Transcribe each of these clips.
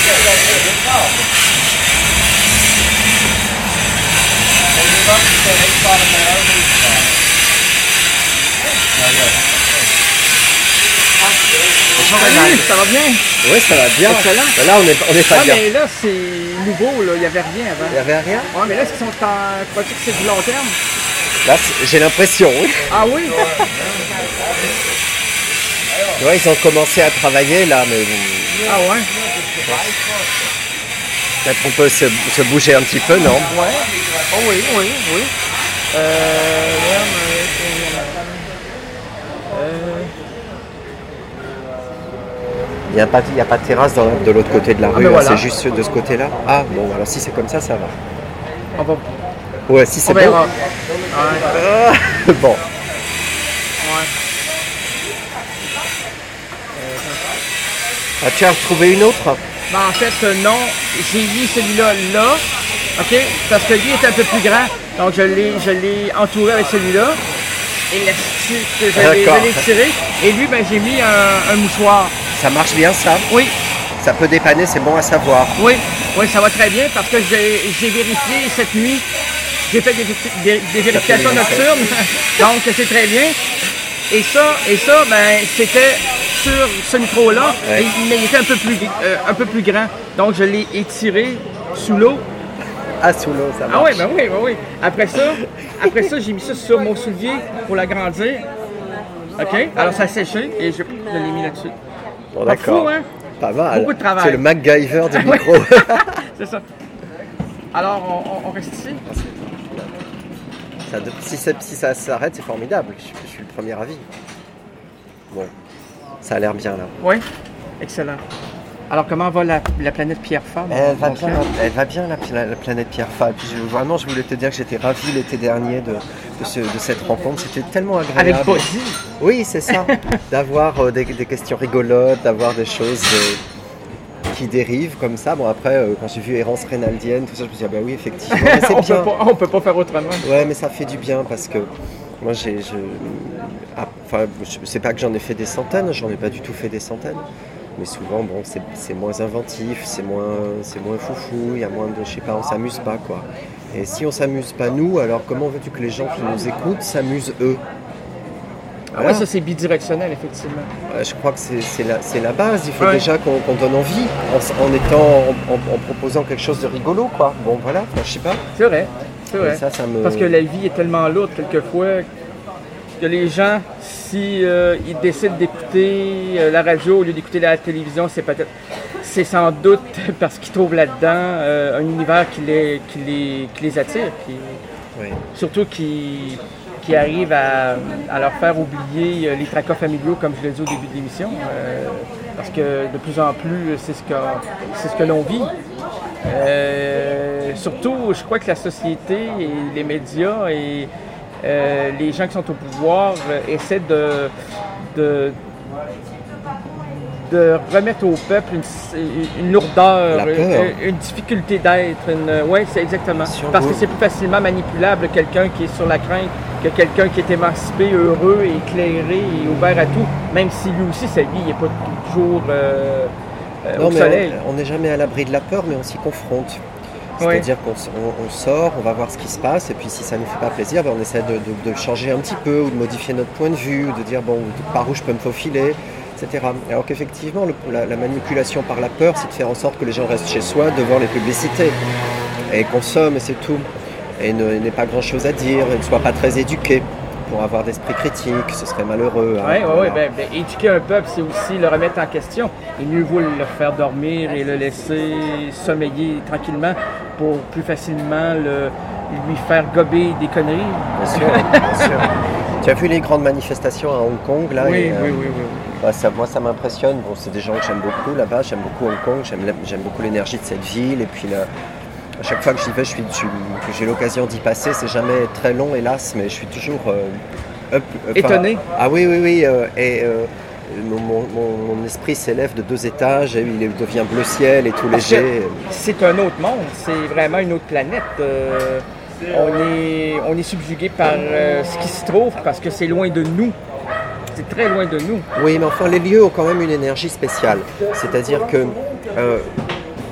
Salut, ça va bien? Oui, ça va bien. Excellent. Là, on est pas bien. Mais là, c'est nouveau, là. Il n'y avait rien avant. Il n'y avait rien? Ouais, mais là, est-ce qu'ils sont en... Crois-tu que c'est du long terme? Là, j'ai l'impression, oui. Ah oui? Ouais, ils ont commencé à travailler, là, mais... Ah ouais? Peut-être qu'on peut se bouger un petit peu, non? Ouais. Oh oui. Il n'y a pas de terrasse de l'autre côté de la rue, ben voilà. C'est juste de ce côté-là. Ah, bon, alors si c'est comme ça, ça va. On va... Ouais, si c'est On verra. bon. Ouais. Bon. Ouais. As-tu retrouvé une autre? Ben, en fait, non. J'ai mis celui-là là. OK? Parce que lui est un peu plus grand. Donc, je l'ai entouré avec celui-là. Élastique, je l'ai tiré. Et lui, ben, j'ai mis un mouchoir. Ça marche bien, ça? Oui. Ça peut dépanner, c'est bon à savoir. Oui, ça va très bien parce que j'ai vérifié cette nuit. J'ai fait des vérifications nocturnes. Donc, c'est très bien. Et ça, ben, c'était sur ce micro-là, ouais. Mais il était un peu plus grand. Donc, je l'ai étiré sous l'eau. Ah, sous l'eau, ça marche. Ah oui. Après ça, j'ai mis ça sur mon soulier pour l'agrandir. OK? Alors, ça a séché et je l'ai mis là-dessus. Bon, d'accord. Pas fou, hein? Pas mal. Beaucoup de travail. C'est le MacGyver du micro. C'est ça. Alors, on reste ici? Si ça s'arrête, c'est formidable. Je suis le premier avis. Bon, ça a l'air bien là. Oui, excellent. Alors, comment va la planète Pierre-Fabre? Elle va bien la planète Pierre-Fabre. Vraiment, je voulais te dire que j'étais ravi l'été dernier de cette rencontre. C'était tellement agréable. Avec Bozzy? Oui, c'est ça. D'avoir des questions rigolotes, d'avoir des choses qui dérivent comme ça. Bon, après, quand j'ai vu Errance Reynaldienne, tout ça, je me suis dit, ah ben oui, effectivement, c'est bien. On peut pas faire autrement. Ouais, mais ça fait du bien parce que moi, c'est pas que j'en ai fait des centaines, j'en ai pas du tout fait des centaines. Mais souvent, bon, c'est moins inventif, c'est moins foufou, il y a moins de, je sais pas, on s'amuse pas, quoi. Et si on s'amuse pas nous, alors comment veux-tu que les gens qui nous écoutent s'amusent eux? Voilà. Ouais, ça c'est bidirectionnel, effectivement. Je crois que c'est la base, il faut déjà qu'on donne envie, en proposant quelque chose de rigolo, quoi. Bon, voilà, je sais pas. C'est vrai. Ça Parce que la vie est tellement lourde, quelquefois, que les gens, si ils décident d'écouter la radio au lieu d'écouter la télévision, c'est sans doute parce qu'ils trouvent là-dedans un univers qui les attire, surtout qui arrive à leur faire oublier les tracas familiaux, comme je l'ai dit au début de l'émission, parce que de plus en plus, c'est ce que l'on vit. Surtout, je crois que la société et les médias et les gens qui sont au pouvoir essaient de remettre au peuple une lourdeur, une difficulté d'être. Oui, c'est exactement. Parce que c'est plus facilement manipulable quelqu'un qui est sur la crainte que quelqu'un qui est émancipé, heureux, éclairé et ouvert à tout, même si lui aussi, sa vie n'est pas toujours au soleil. On n'est jamais à l'abri de la peur, mais on s'y confronte. C'est-à-dire qu'on sort, on va voir ce qui se passe, et puis si ça ne nous fait pas plaisir, on essaie de changer un petit peu, ou de modifier notre point de vue, ou de dire bon, par où je peux me faufiler, etc. Alors qu'effectivement, la manipulation par la peur, c'est de faire en sorte que les gens restent chez soi devant les publicités, et consomment, et c'est tout. Et n'aient pas grand-chose à dire, et ne soient pas très éduqués pour avoir d'esprit critique, ce serait malheureux. Oui, éduquer un peuple, c'est aussi le remettre en question. Et mieux vaut le faire dormir et le laisser sommeiller tranquillement pour plus facilement lui faire gober des conneries. Bien sûr. Tu as vu les grandes manifestations à Hong Kong là? Oui. Moi, ça m'impressionne. Bon, c'est des gens que j'aime beaucoup là-bas. J'aime beaucoup Hong Kong. J'aime beaucoup l'énergie de cette ville. Et puis à chaque fois que j'y vais, que j'ai l'occasion d'y passer, c'est jamais très long, hélas, mais je suis toujours étonné. Ah oui. Mon esprit s'élève de 2 étages et il devient bleu ciel et tout léger. C'est un autre monde, c'est vraiment une autre planète. On est subjugué par ce qui se trouve parce que c'est loin de nous. C'est très loin de nous. Oui, mais enfin, les lieux ont quand même une énergie spéciale. C'est-à-dire que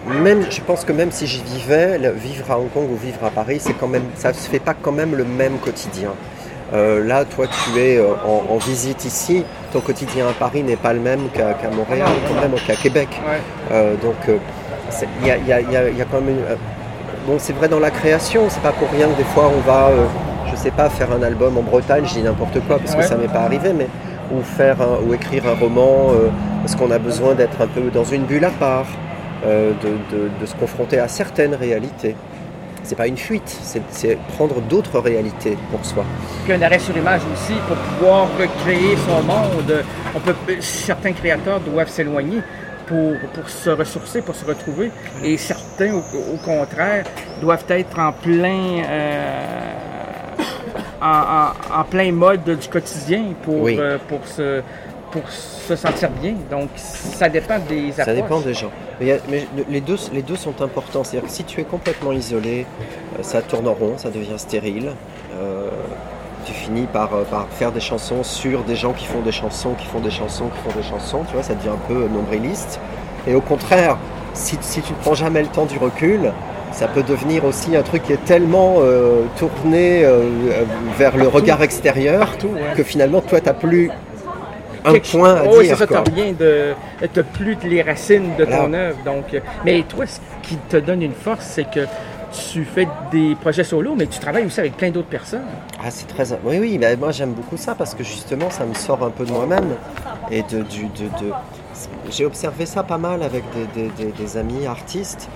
je pense que même si j'y vivais, vivre à Hong Kong ou vivre à Paris, ça ne se fait pas quand même le même quotidien. Là, toi, tu es en visite ici. Ton quotidien à Paris n'est pas le même qu'à Montréal, quand même, qu'à Québec. Donc, il y a quand même bon, c'est vrai dans la création. C'est pas pour rien que des fois on va, je sais pas, faire un album en Bretagne. Je dis n'importe quoi parce que ça m'est pas arrivé, mais ou écrire un roman parce qu'on a besoin d'être un peu dans une bulle à part, de se confronter à certaines réalités. C'est pas une fuite, c'est prendre d'autres réalités pour soi. Puis un arrêt sur image aussi pour pouvoir recréer son monde. Certains créateurs doivent s'éloigner pour se ressourcer, pour se retrouver. Et certains, au contraire, doivent être en plein mode du quotidien pour se sentir bien. Donc, ça dépend des approches. Ça dépend des gens. Mais les deux sont importants. C'est-à-dire que si tu es complètement isolé, ça tourne en rond, ça devient stérile. Tu finis par faire des chansons sur des gens qui font des chansons, qui font des chansons, qui font des chansons. Tu vois, ça devient un peu nombriliste. Et au contraire, si tu ne prends jamais le temps du recul, ça peut devenir aussi un truc qui est tellement tourné vers le regard extérieur que finalement, toi, tu n'as plus un point à dire. Oui, c'est ça, tu n'as plus les racines de ton œuvre. Donc, mais toi, ce qui te donne une force, c'est que tu fais des projets solo, mais tu travailles aussi avec plein d'autres personnes. Ah, c'est très... Oui, mais moi j'aime beaucoup ça parce que justement, ça me sort un peu de moi-même. Et j'ai observé ça pas mal avec des amis artistes.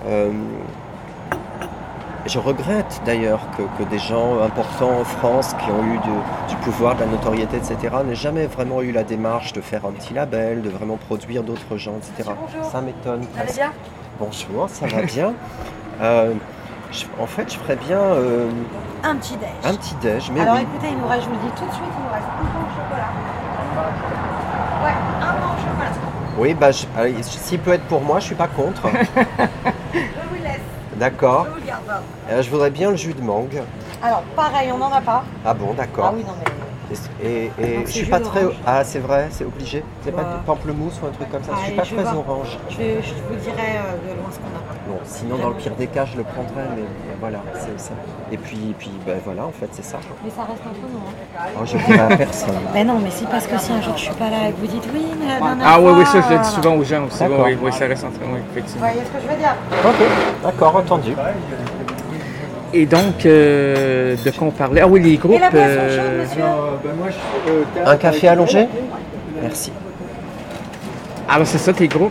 Je regrette d'ailleurs que des gens importants en France qui ont eu du pouvoir, de la notoriété, etc., n'aient jamais vraiment eu la démarche de faire un petit label, de vraiment produire d'autres gens, etc. Bonjour. Ça m'étonne. Ça va bien ? Bonjour, ça va bien. En fait, je ferais bien un petit déj. Un petit déj, mais alors oui. Écoutez, je vous le dis tout de suite, il nous reste un pain au chocolat. Ouais, un pain au chocolat. Oui, s'il peut être pour moi, je suis pas contre. Je vous laisse. D'accord. Je vous le garde. Je voudrais bien le jus de mangue. Alors pareil, on n'en a pas. Ah bon, d'accord. Ah oui, non mais... Et donc, je suis pas très... Ah, c'est vrai, c'est obligé. C'est pas du pamplemousse ou un truc comme ça. Je suis pas très orange. Je vous dirai de loin ce qu'on a. Bon, sinon dans le pire des cas, je le prendrais, mais voilà, c'est ça. Et puis voilà, en fait, c'est ça. Mais ça reste un peu non. Oh, je dirais à personne. Mais non, mais c'est parce que si un jour je suis pas là et que vous dites oui, mais la dernière fois... oui, ça je le dis souvent aux gens aussi. D'accord. Oui, ça reste entre nous, effectivement. Vous voyez ce que je veux dire ? Ok, d'accord, entendu. Et donc, de quoi on parlait? Ah oui, les groupes... Et la boisson chaude, monsieur? Un café allongé? Merci. Alors, c'est ça, tes groupes?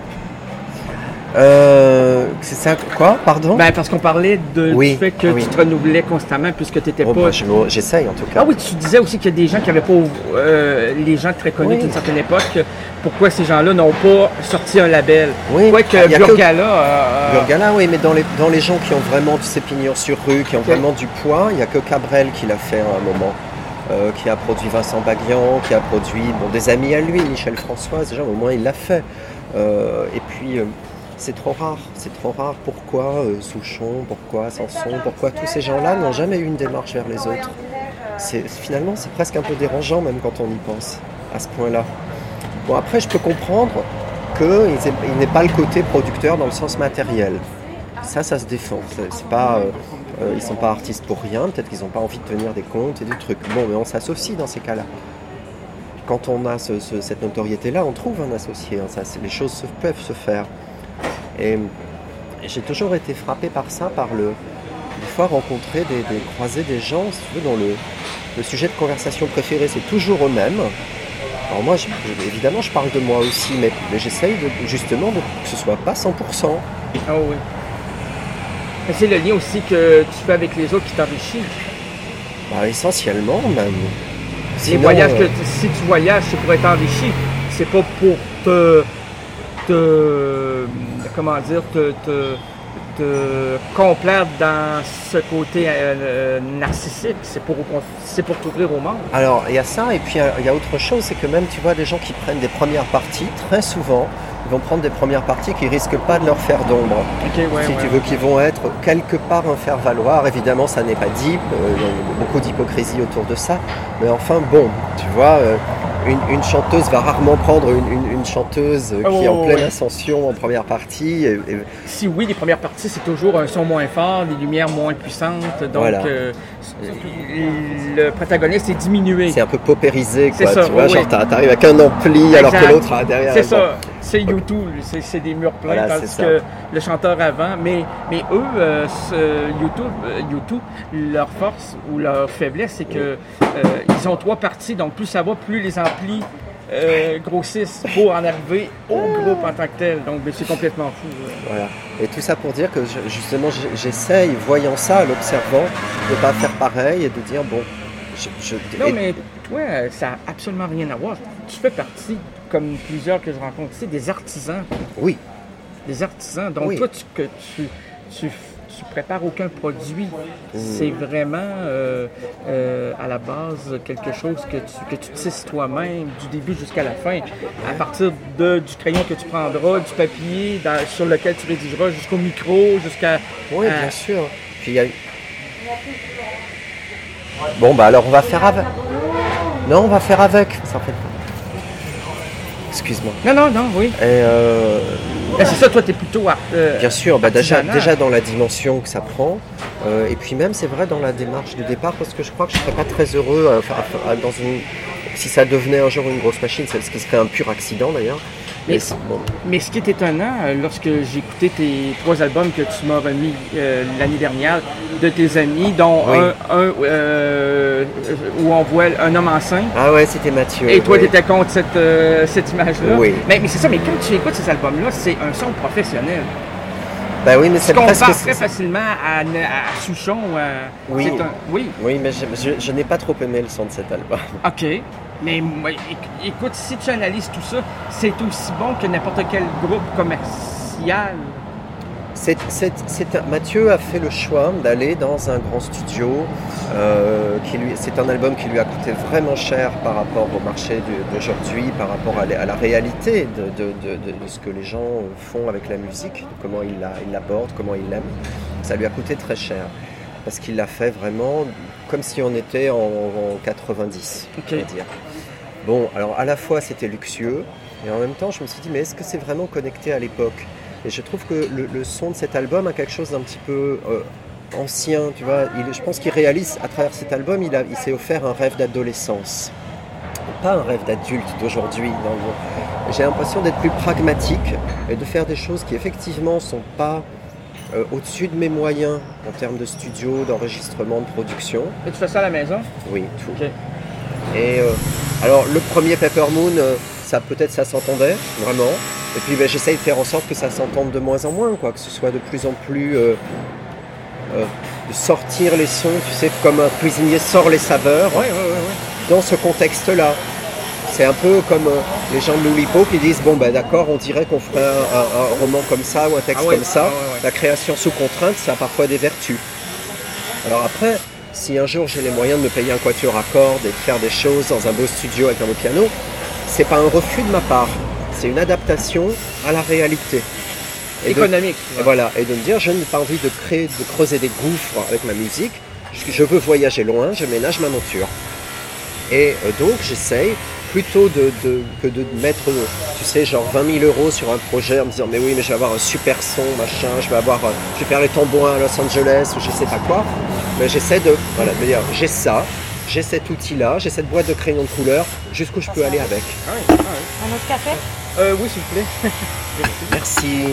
C'est ça, quoi? Pardon? Parce qu'on parlait du fait que tu te renouvelais constamment puisque tu n'étais pas... J'essaye en tout cas. Ah oui, tu disais aussi qu'il y a des gens qui n'avaient pas... les gens très connus d'une certaine époque, pourquoi ces gens-là n'ont pas sorti un label? Oui. Que Burgala... Burgala, oui, mais dans les gens qui ont vraiment de ces pignons sur rue, qui ont vraiment du poids, il n'y a que Cabrel qui l'a fait à un moment. Qui a produit Vincent Baguian, qui a produit des amis à lui, Michel Françoise, déjà au moins il l'a fait. Et puis... c'est trop rare. Pourquoi Souchon, pourquoi Sanson, pourquoi tous ces gens-là n'ont jamais eu une démarche vers les autres? Finalement, c'est presque un peu dérangeant même quand on y pense, à ce point-là. Bon, après, je peux comprendre qu'ils n'aient pas le côté producteur dans le sens matériel. Ça se défend. C'est pas, ils ne sont pas artistes pour rien, peut-être qu'ils n'ont pas envie de tenir des comptes et des trucs. Bon, mais on s'associe dans ces cas-là. Quand on a cette notoriété-là, on trouve un associé. Les choses peuvent se faire. Et j'ai toujours été frappé par ça, des fois rencontrer, croiser des gens, si tu veux, dont le sujet de conversation préféré, c'est toujours eux-mêmes. Alors moi, évidemment, je parle de moi aussi, mais j'essaye justement que ce soit pas 100%. Ah oui. Mais c'est le lien aussi que tu fais avec les autres qui t'enrichit. Essentiellement, même. Les voyages si tu voyages, c'est pour être enrichi. C'est pas pour te complaire dans ce côté narcissique, c'est pour t'ouvrir au monde. Alors il y a ça, et puis il y a autre chose, c'est que même tu vois des gens qui prennent des premières parties, très souvent, ils vont prendre des premières parties qui risquent pas de leur faire d'ombre. Tu veux, qui vont être quelque part un faire-valoir. Évidemment, ça n'est pas dit, il y a beaucoup d'hypocrisie autour de ça, mais enfin bon, tu vois... une chanteuse va rarement prendre une chanteuse qui est en pleine ascension en première partie. Si oui, les premières parties, c'est toujours un son moins fort, des lumières moins puissantes. Donc, voilà. Le protagoniste est diminué. C'est un peu paupérisé, quoi. Ça, tu vois, oui. genre t'arrives avec un ampli alors que l'autre derrière. C'est ça. C'est U2, c'est des murs pleins, voilà, tandis que le chanteur avant. Mais eux, U2, leur force ou leur faiblesse, c'est que ils ont 3 parties. Donc plus ça va, plus les amplis grossissent pour en arriver au groupe en tant que tel. Donc c'est complètement fou. Voilà. Et tout ça pour dire que justement j'essaye, voyant ça, l'observant, de ne pas faire pareil et de dire bon. Non, mais toi, ça n'a absolument rien à voir. Tu fais partie, comme plusieurs que je rencontre ici, des artisans. Oui. Des artisans. Donc, toi, tu prépares aucun produit. C'est vraiment, à la base, quelque chose que tu tisses toi-même, du début jusqu'à la fin. À partir du crayon que tu prendras, du papier sur lequel tu rédigeras, jusqu'au micro, jusqu'à... Oui, bien sûr. Puis il y a... Bon, bah alors on va faire avec. Non, on va faire avec. Ça fait... Excuse-moi. Non, oui. Et c'est ça, toi, t'es plutôt... bien sûr, déjà dans la dimension que ça prend. Et puis même, c'est vrai, dans la démarche de départ, parce que je crois que je ne serais pas très heureux si ça devenait un jour une grosse machine, ce qui serait un pur accident d'ailleurs. Mais ce qui est étonnant, lorsque j'ai écouté tes 3 albums que tu m'as remis l'année dernière, de tes amis, dont un où on voit un homme enceint. Ah ouais, c'était Mathieu. Et toi, tu étais contre cette image-là. Oui. Mais c'est ça, mais quand tu écoutes ces albums-là, c'est un son professionnel. Ben oui, mais c'est parce que très facilement à Souchon ou à... Oui. Oui, mais je n'ai pas trop aimé le son de cet album. OK. Mais écoute, si tu analyses tout ça, c'est aussi bon que n'importe quel groupe commercial. Mathieu a fait le choix d'aller dans un grand studio. C'est un album qui lui a coûté vraiment cher par rapport au marché d'aujourd'hui, par rapport à la réalité de ce que les gens font avec la musique, de comment ils l'abordent, comment ils l'aiment. Ça lui a coûté très cher. Parce qu'il l'a fait vraiment comme si on était en 90, on va dire. Bon, alors à la fois c'était luxueux, et en même temps je me suis dit, mais est-ce que c'est vraiment connecté à l'époque ? Et je trouve que le son de cet album a quelque chose d'un petit peu ancien, tu vois. Je pense qu'il réalise, à travers cet album, il s'est offert un rêve d'adolescence. Pas un rêve d'adulte d'aujourd'hui. J'ai l'impression d'être plus pragmatique et de faire des choses qui effectivement ne sont pas au-dessus de mes moyens en termes de studio, d'enregistrement, de production. Et tu fais ça à la maison ? Oui, tout. Okay. Et alors le premier Pepper Moon, ça s'entendait vraiment. Et puis j'essaye de faire en sorte que ça s'entende de moins en moins, quoi, que ce soit de plus en plus de sortir les sons, tu sais, comme un cuisinier sort les saveurs. Ouais. Dans ce contexte-là. C'est un peu comme les gens de l'Oulipo qui disent bon ben d'accord, on dirait qu'on ferait un roman comme ça ou un texte comme ça. La création sous contrainte, ça a parfois des vertus. Alors après, si un jour j'ai les moyens de me payer un quatuor à cordes et de faire des choses dans un beau studio avec un beau piano, c'est pas un refus de ma part, c'est une adaptation à la réalité. Économique. Voilà, et de me dire je n'ai pas envie de creuser des gouffres avec ma musique, je veux voyager loin, je ménage ma monture. Et donc j'essaye plutôt que de mettre, tu sais, genre 20 000 € sur un projet en me disant mais oui, mais je vais avoir un super son, machin, je vais faire les tambours à Los Angeles ou je sais pas quoi. Mais j'essaie de me dire j'ai ça, j'ai cet outil-là, j'ai cette boîte de crayons de couleur, jusqu'où je peux aller avec. Un autre café ? Oui, s'il vous plaît. Merci.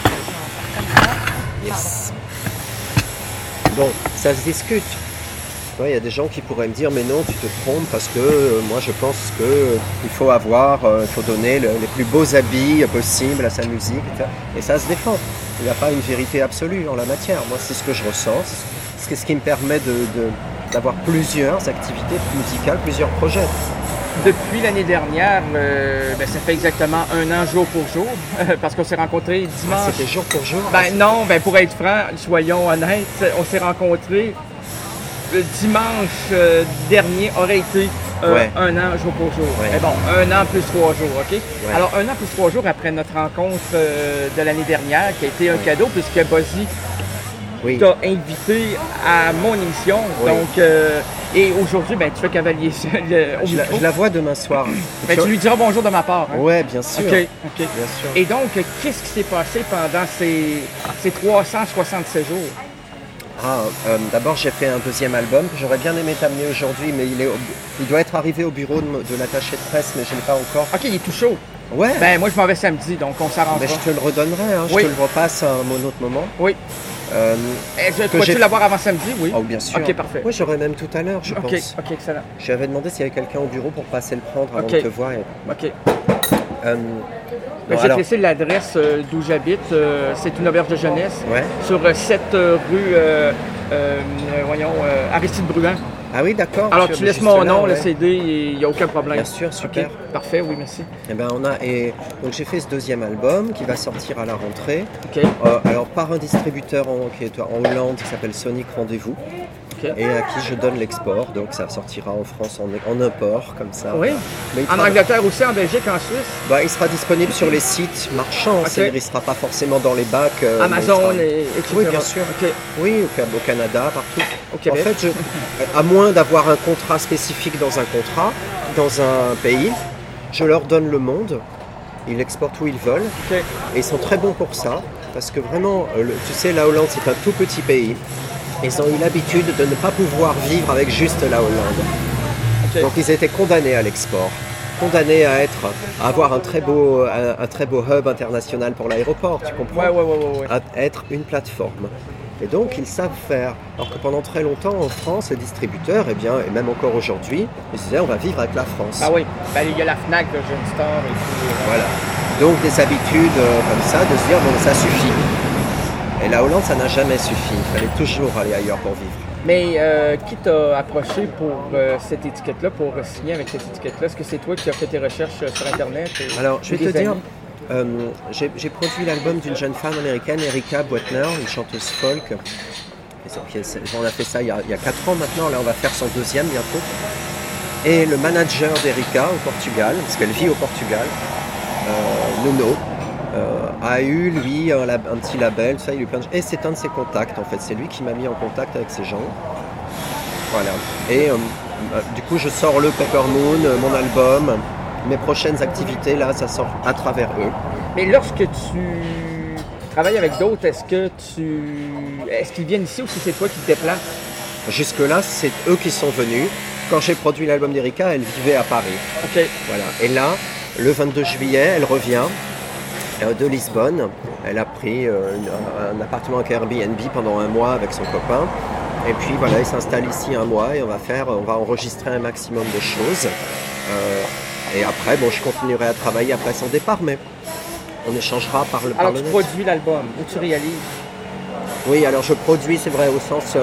Yes. Bon, ça se discute. Il y a des gens qui pourraient me dire mais non, tu te trompes parce que moi je pense qu'il faut donner les plus beaux habits possibles à sa musique, etc. Et ça se défend. Il n'y a pas une vérité absolue en la matière. Moi c'est ce que je ressens, c'est ce qui me permet d'avoir plusieurs activités musicales, plusieurs projets. Depuis l'année dernière, ça fait exactement 1 an jour pour jour, parce qu'on s'est rencontrés dimanche. Ah, c'était jour pour jour? Non, pour être franc, soyons honnêtes, on s'est rencontrés le dimanche dernier aurait été 1 an jour pour jour. Ouais. Mais bon, 1 an plus 3 jours, OK? Ouais. Alors, 1 an plus 3 jours après notre rencontre de l'année dernière, qui a été un cadeau, puisque Bozzy t'a invité à mon émission. Oui. Donc, Et aujourd'hui, ben, tu fais cavalier seul au Je micro. la vois demain soir. Ben, tu lui diras bonjour de ma part. Hein? Ouais, bien sûr. OK. Bien sûr. Et donc, qu'est-ce qui s'est passé pendant ces 367 jours? D'abord, j'ai fait un deuxième album que j'aurais bien aimé t'amener aujourd'hui, mais il doit être arrivé au bureau de l'attaché de presse, mais je ne l'ai pas encore. OK, il est tout chaud. Ouais. Ben, moi, je m'en vais samedi, donc on s'arrangera. Mais je te le redonnerai, hein. Oui. Je te le repasse à un autre moment. Oui. Peux-tu l'avoir avant samedi? Oui. Oh, bien sûr. OK, parfait. Oui, j'aurais même tout à l'heure, je pense. OK, excellent. Je lui avais demandé s'il y avait quelqu'un au bureau pour passer le prendre avant OK. de te voir. OK. Non, Je vais te laisser l'adresse d'où j'habite. C'est une auberge de jeunesse. Ouais. Sur 7 rue Aristide Bruant. Ah oui, d'accord. Alors, tu laisses mon nom, ouais. le CD, il n'y a aucun problème. Bien sûr, super. OK, parfait, oui, merci. Eh ben, donc j'ai fait ce deuxième album qui va sortir à la rentrée. OK. Alors par un distributeur qui est en Hollande qui s'appelle Sonic Rendez-vous. OK. Et à qui je donne l'export, donc ça sortira en France en import comme ça. Oui. Mais En Angleterre aussi, en Belgique, en Suisse. il sera disponible sur les sites marchands, OK. c'est-à-dire il ne sera pas forcément dans les bacs. Amazon, mais etc. Oui, bien sûr. OK. Oui, au Canada, partout. Au Québec. En fait, à moins d'avoir un contrat spécifique dans un contrat, dans un pays, je leur donne le monde, ils l'exportent où ils veulent, OK. et ils sont très bons pour ça, parce que vraiment, tu sais, la Hollande c'est un tout petit pays. Ils ont eu l'habitude de ne pas pouvoir vivre avec juste la Hollande. OK. Donc ils étaient condamnés à l'export, condamnés à avoir un très beau hub international pour l'aéroport, tu comprends? Ouais. À être une plateforme. Et donc ils savent faire. Alors que pendant très longtemps en France, les distributeurs, et même encore aujourd'hui, ils disaient on va vivre avec la France. Ah oui. Ben, il y a la Fnac, le Jeune Store et tout. Voilà. Donc des habitudes comme ça, de se dire bon ça suffit. Et la Hollande, ça n'a jamais suffi. Il fallait toujours aller ailleurs pour vivre. Mais qui t'a approché pour cette étiquette-là, pour signer avec cette étiquette-là? Est-ce que c'est toi qui as fait tes recherches sur Internet? Alors, je vais des te dire, amis? j'ai produit l'album d'une jeune femme américaine, Erika Boitner, une chanteuse folk. On a fait ça il y a 4 ans maintenant, là on va faire son deuxième bientôt. Et le manager d'Erika au Portugal, parce qu'elle vit au Portugal, Nuno, a eu lui un petit label, ça, il a eu plein de... Et c'est un de ses contacts en fait, c'est lui qui m'a mis en contact avec ces gens. Voilà. Et du coup je sors le Pepper Moon, mon album, mes prochaines activités là, ça sort à travers eux. Mais lorsque tu travailles avec d'autres, est-ce qu'ils viennent ici ou si c'est toi qui te déplaces? Jusque là c'est eux qui sont venus. Quand j'ai produit l'album d'Erika, elle vivait à Paris. OK. Voilà. Et là, le 22 juillet, elle revient de Lisbonne. Elle a pris un appartement avec Airbnb pendant 1 mois avec son copain. Et puis voilà, il s'installe ici 1 mois et on va enregistrer un maximum de choses. Et après, je continuerai à travailler après son départ, mais on échangera par le Alors tu net. produis l'album ou tu réalises? Oui, alors je produis, c'est vrai, au sens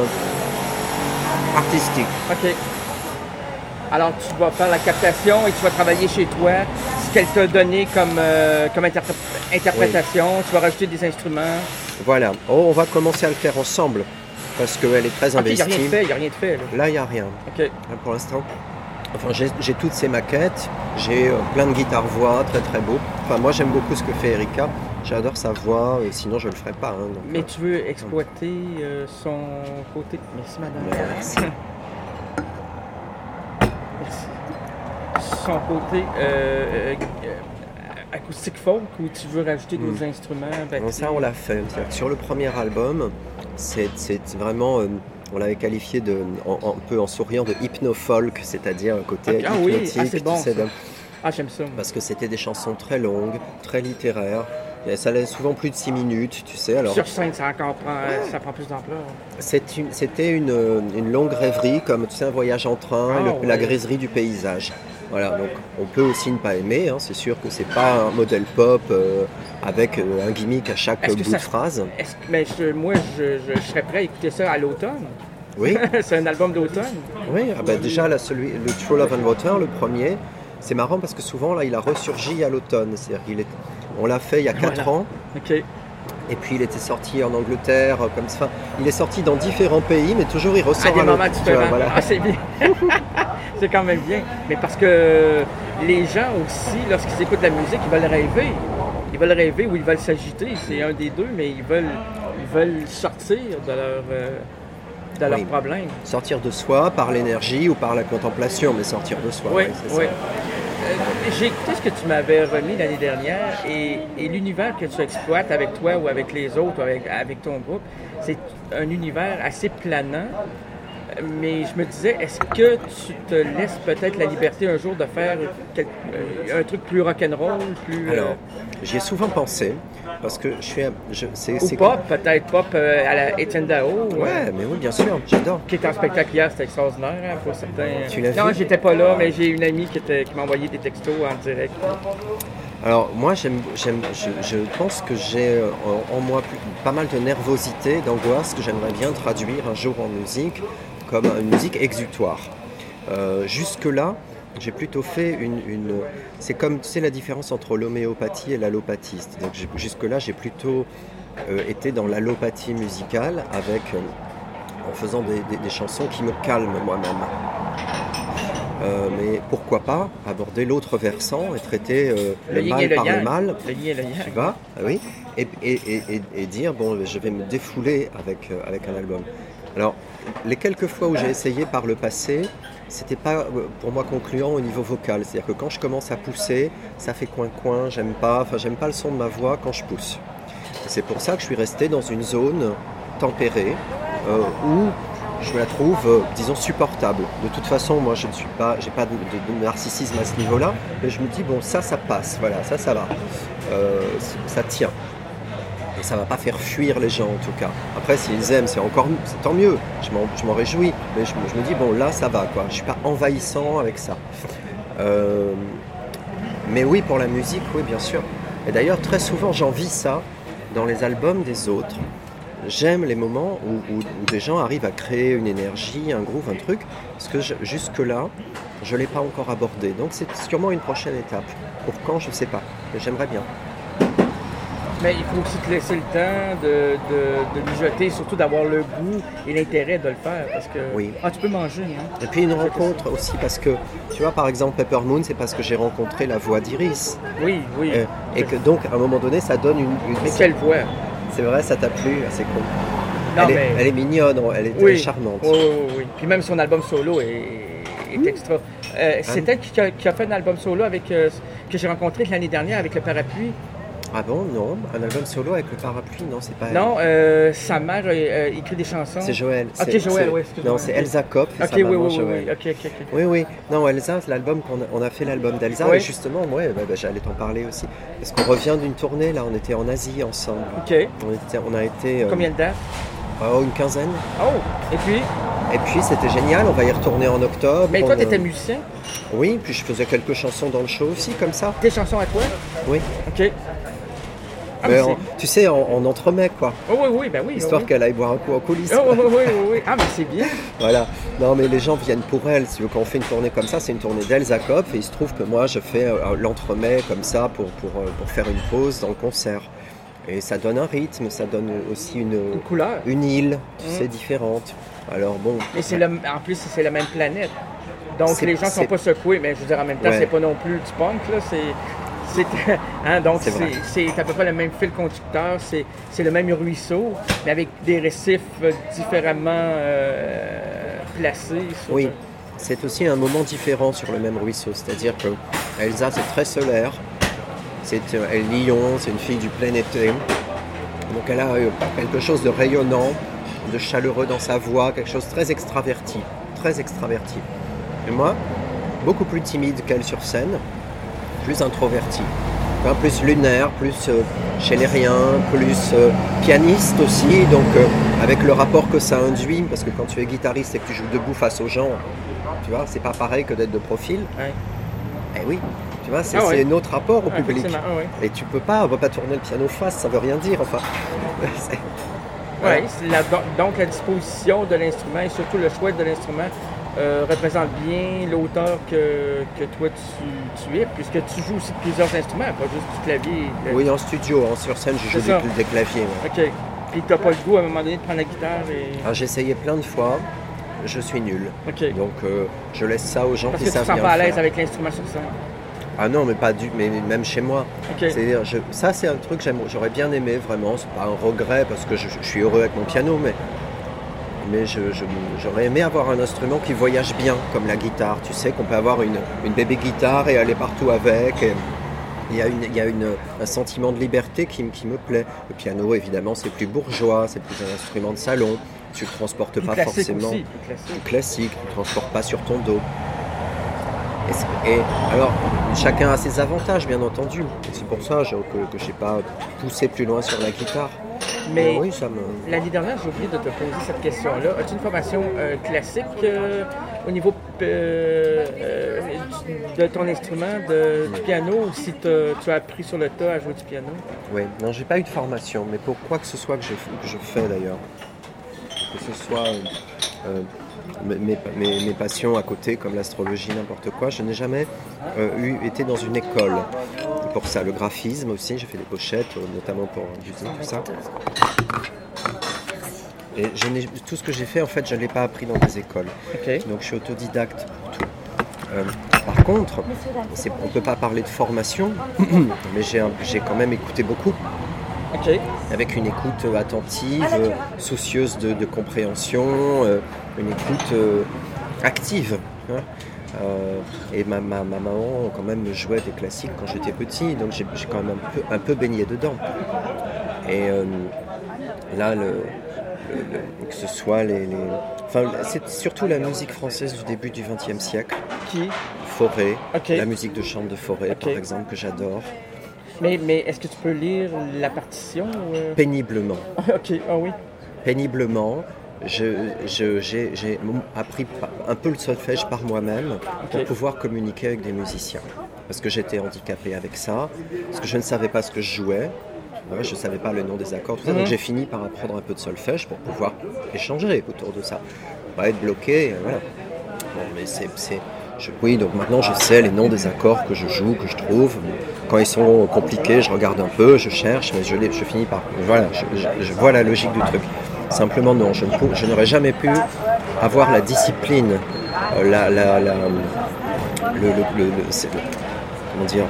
artistique. OK. Alors tu vas faire la captation et tu vas travailler chez toi. Ce qu'elle t'a donné comme interprétation, tu vas rajouter des instruments. Voilà. On va commencer à le faire ensemble parce qu'elle est très OK, il investie. n'y a rien de fait. Là. Là, il n'y a rien. OK. Là, pour l'instant. Enfin, j'ai toutes ces maquettes, j'ai plein de guitares-voix, très très beau. Enfin, moi j'aime beaucoup ce que fait Erika, j'adore sa voix, sinon je le ferais pas. Hein, donc, Mais tu veux exploiter son côté... Merci madame. Merci. Merci. Son côté acoustique folk ou tu veux rajouter d'autres instruments? Non, ça on l'a fait. C'est-à-dire que sur le premier album, c'est vraiment... on l'avait qualifié un peu en souriant de hypno-folk, c'est-à-dire un côté hypnotique. Oui, c'est bon, tu sais, j'aime ça. parce que c'était des chansons très longues, très littéraires. Et ça allait souvent plus de 6 minutes, tu sais. Alors, sur scène, ça prend plus d'ampleur. C'était une longue rêverie, comme tu sais, un voyage en train, la griserie du paysage. Voilà, donc on peut aussi ne pas aimer, hein. C'est sûr que c'est pas un modèle pop avec un gimmick à chaque bout de phrase. Mais moi, je serais prêt à écouter ça à l'automne. Oui. C'est un album d'automne. Oui, déjà là, le True Love and Water, le premier, c'est marrant parce que souvent là, il a ressurgi à l'automne. C'est-à-dire on l'a fait il y a 4 ans. OK. Et puis il était sorti en Angleterre, comme ça. Il est sorti dans différents pays, mais toujours il ressort à des moments différents. Voilà. Ah, c'est bien. C'est quand même bien. Mais parce que les gens aussi, lorsqu'ils écoutent la musique, ils veulent rêver. Ils veulent rêver ou ils veulent s'agiter. C'est un des deux, mais ils veulent sortir de leur... de leurs Oui. problèmes. Sortir de soi par l'énergie ou par la contemplation, mais sortir de soi. Oui, oui, c'est oui. ça. J'ai écouté ce que tu m'avais remis l'année dernière et l'univers que tu exploites avec toi ou avec les autres ou avec ton groupe, c'est un univers assez planant. Mais je me disais, est-ce que tu te laisses peut-être la liberté un jour de faire un truc plus rock'n'roll, plus... Alors, j'y ai souvent pensé, parce que ou pop, peut-être pop à la Étienne Dao. Ouais, mais oui, bien sûr, j'adore. Qui était en spectacle hier, c'était extraordinaire hein, pour certains. Tu l'as Non, vu? j'étais pas là, mais j'ai une amie qui m'a envoyé des textos en direct. Alors moi, je pense que j'ai en moi pas mal de nervosité, d'angoisse que j'aimerais bien traduire un jour en musique comme une musique exutoire. Jusque-là, j'ai plutôt fait c'est comme, tu sais, la différence entre l'homéopathie et l'allopathie. C'est-à-dire que jusque-là, j'ai plutôt été dans l'allopathie musicale en faisant des chansons qui me calment moi-même. Mais pourquoi pas aborder l'autre versant et traiter le mal par le mal, le yin et le yang. tu vois, oui, et dire bon, je vais me défouler avec un album. Alors, les quelques fois où j'ai essayé par le passé, c'était pas pour moi concluant au niveau vocal. C'est-à-dire que quand je commence à pousser, ça fait coin-coin, j'aime pas le son de ma voix quand je pousse. C'est pour ça que je suis resté dans une zone tempérée où je la trouve, disons, supportable. De toute façon, moi, j'ai pas de narcissisme à ce niveau-là, mais je me dis, bon, ça passe, voilà, ça va. Ça tient. Et ça va pas faire fuir les gens, en tout cas. Après, s'ils aiment, c'est tant mieux. Je m'en réjouis. Mais je me dis, bon, là, ça va, quoi. Je suis pas envahissant avec ça. Mais oui, pour la musique, oui, bien sûr. Et d'ailleurs, très souvent, j'envie ça dans les albums des autres. J'aime les moments où des gens arrivent à créer une énergie, un groove, un truc, parce que jusque-là, je ne l'ai pas encore abordé. Donc c'est sûrement une prochaine étape. Pour quand, je ne sais pas, mais j'aimerais bien. Mais il faut aussi te laisser le temps de mijoter, surtout d'avoir le goût et l'intérêt de le faire, parce que... Oui. Ah, tu peux manger, hein? Et puis une rencontre aussi, parce que, tu vois, par exemple, Pepper Moon, c'est parce que j'ai rencontré la voix d'Iris. Oui. Et que donc, à un moment donné, ça donne une... Mais quelle voix! C'est vrai, ça t'a plu, c'est cool. Non, elle est mignonne, elle est charmante. Oui. Puis même son album solo est extra. C'est elle qui a fait un album solo que j'ai rencontré l'année dernière avec le Parapluie. Ah bon, non, un album solo avec le Parapluie, non, c'est pas elle. Non, sa mère écrit des chansons. C'est Joël. Ok, Joël, oui, excuse-moi. Non, c'est Elsa Kopp. Ok, oui. Ok. Oui. Non, Elsa, l'album on a fait l'album d'Elsa, et justement, j'allais t'en parler aussi. Parce qu'on revient d'une tournée, là, on était en Asie ensemble. Ok. On a été... Combien de dates? Une quinzaine. Oh, et puis, c'était génial, on va y retourner en octobre. Mais toi, t'étais musicien? Oui, puis je faisais quelques chansons dans le show aussi, comme ça. Tes chansons à toi? Oui. Ok. Mais tu sais, on entremet, quoi. Oh, oui, ben oui. Histoire qu'elle aille boire un coup en coulisses. Oh, oui. Ah, mais c'est bien. Voilà. Non, mais les gens viennent pour elle. Si quand on fait une tournée comme ça, c'est une tournée d'Elsa Kopp. Et il se trouve que moi, je fais l'entremet comme ça pour faire une pause dans le concert. Et ça donne un rythme, ça donne aussi une couleur. Une île, tu sais, différente. Alors bon. Mais en plus, c'est la même planète. Donc les gens ne sont pas secoués, mais je veux dire, en même temps, c'est pas non plus du punk, là. Donc c'est à peu près le même fil conducteur, c'est le même ruisseau, mais avec des récifs différemment placés. Oui, c'est aussi un moment différent sur le même ruisseau, c'est-à-dire que Elsa, c'est très solaire, elle est Lyon, c'est une fille du plein été, donc elle a quelque chose de rayonnant, de chaleureux dans sa voix, quelque chose de très extraverti. Et moi, beaucoup plus timide qu'elle sur scène, plus introverti, plus lunaire, plus chélérien, plus pianiste aussi, donc avec le rapport que ça induit, parce que quand tu es guitariste et que tu joues debout face aux gens, tu vois, c'est pas pareil que d'être de profil. Ouais. Eh oui, tu vois, c'est un autre rapport au public. Ouais. Et on va pas tourner le piano face, ça veut rien dire, enfin. Donc la disposition de l'instrument et surtout le choix de l'instrument représente bien l'auteur que toi tu es, puisque tu joues aussi plusieurs instruments, pas juste du clavier. Oui, en studio, sur scène, je joue des claviers. Ouais. Ok. Puis t'as pas le goût à un moment donné de prendre la guitare et... J'ai essayé plein de fois, je suis nul. Okay. Donc je laisse ça aux gens qui savent bien faire. Parce que tu te sens pas à l'aise avec l'instrument sur scène? Ah non, mais même chez moi. Okay. C'est-à-dire, ça c'est un truc que j'aurais bien aimé vraiment. C'est pas un regret parce que je suis heureux avec mon piano, mais mais j'aurais aimé avoir un instrument qui voyage bien, comme la guitare. Tu sais qu'on peut avoir une bébé guitare et aller partout avec. Il y a un sentiment de liberté qui me plaît. Le piano, évidemment, c'est plus bourgeois, c'est plus un instrument de salon. Tu ne le transportes pas forcément. Aussi, plus classique, tu ne le transportes pas sur ton dos. Et alors, chacun a ses avantages, bien entendu. C'est pour ça que je n'ai pas poussé plus loin sur la guitare. Mais oui, l'année dernière, j'ai oublié de te poser cette question-là. As-tu une formation classique au niveau de ton instrument, du piano, ou si tu as appris sur le tas à jouer du piano? Oui, non, j'ai pas eu de formation, mais pour quoi que ce soit que je fais d'ailleurs, que ce soit mes passions à côté, comme l'astrologie, n'importe quoi, je n'ai jamais été dans une école. Pour ça, le graphisme aussi, j'ai fait des pochettes, notamment pour Buddy, tout ça. Et tout ce que j'ai fait, en fait, je ne l'ai pas appris dans des écoles. Okay. Donc je suis autodidacte pour tout. Par contre, on ne peut pas parler de formation, mais j'ai quand même écouté beaucoup. Okay. Avec une écoute attentive, soucieuse de compréhension, une écoute active. Hein. Et ma maman quand même me jouait des classiques quand j'étais petit, donc j'ai quand même un peu baigné dedans. Et là, que ce soit c'est surtout la musique française du début du XXe siècle. Qui? Fauré, okay. La musique de chambre de Fauré, okay. Par exemple, que j'adore. Mais est-ce que tu peux lire la partition? Péniblement. Ok, ah oui. Péniblement. J'ai appris un peu le solfège par moi-même pour pouvoir communiquer avec des musiciens. Parce que j'étais handicapé avec ça, parce que je ne savais pas ce que je jouais, je ne savais pas le nom des accords, tout ça. Donc j'ai fini par apprendre un peu de solfège pour pouvoir échanger autour de ça. Pas être bloqué, voilà. Bon, mais oui, donc maintenant je sais les noms des accords que je joue, que je trouve. Quand ils sont compliqués, je regarde un peu, je cherche, mais je finis par... Voilà, je vois la logique du truc. Simplement non, je n'aurais jamais pu avoir la discipline, comment dire,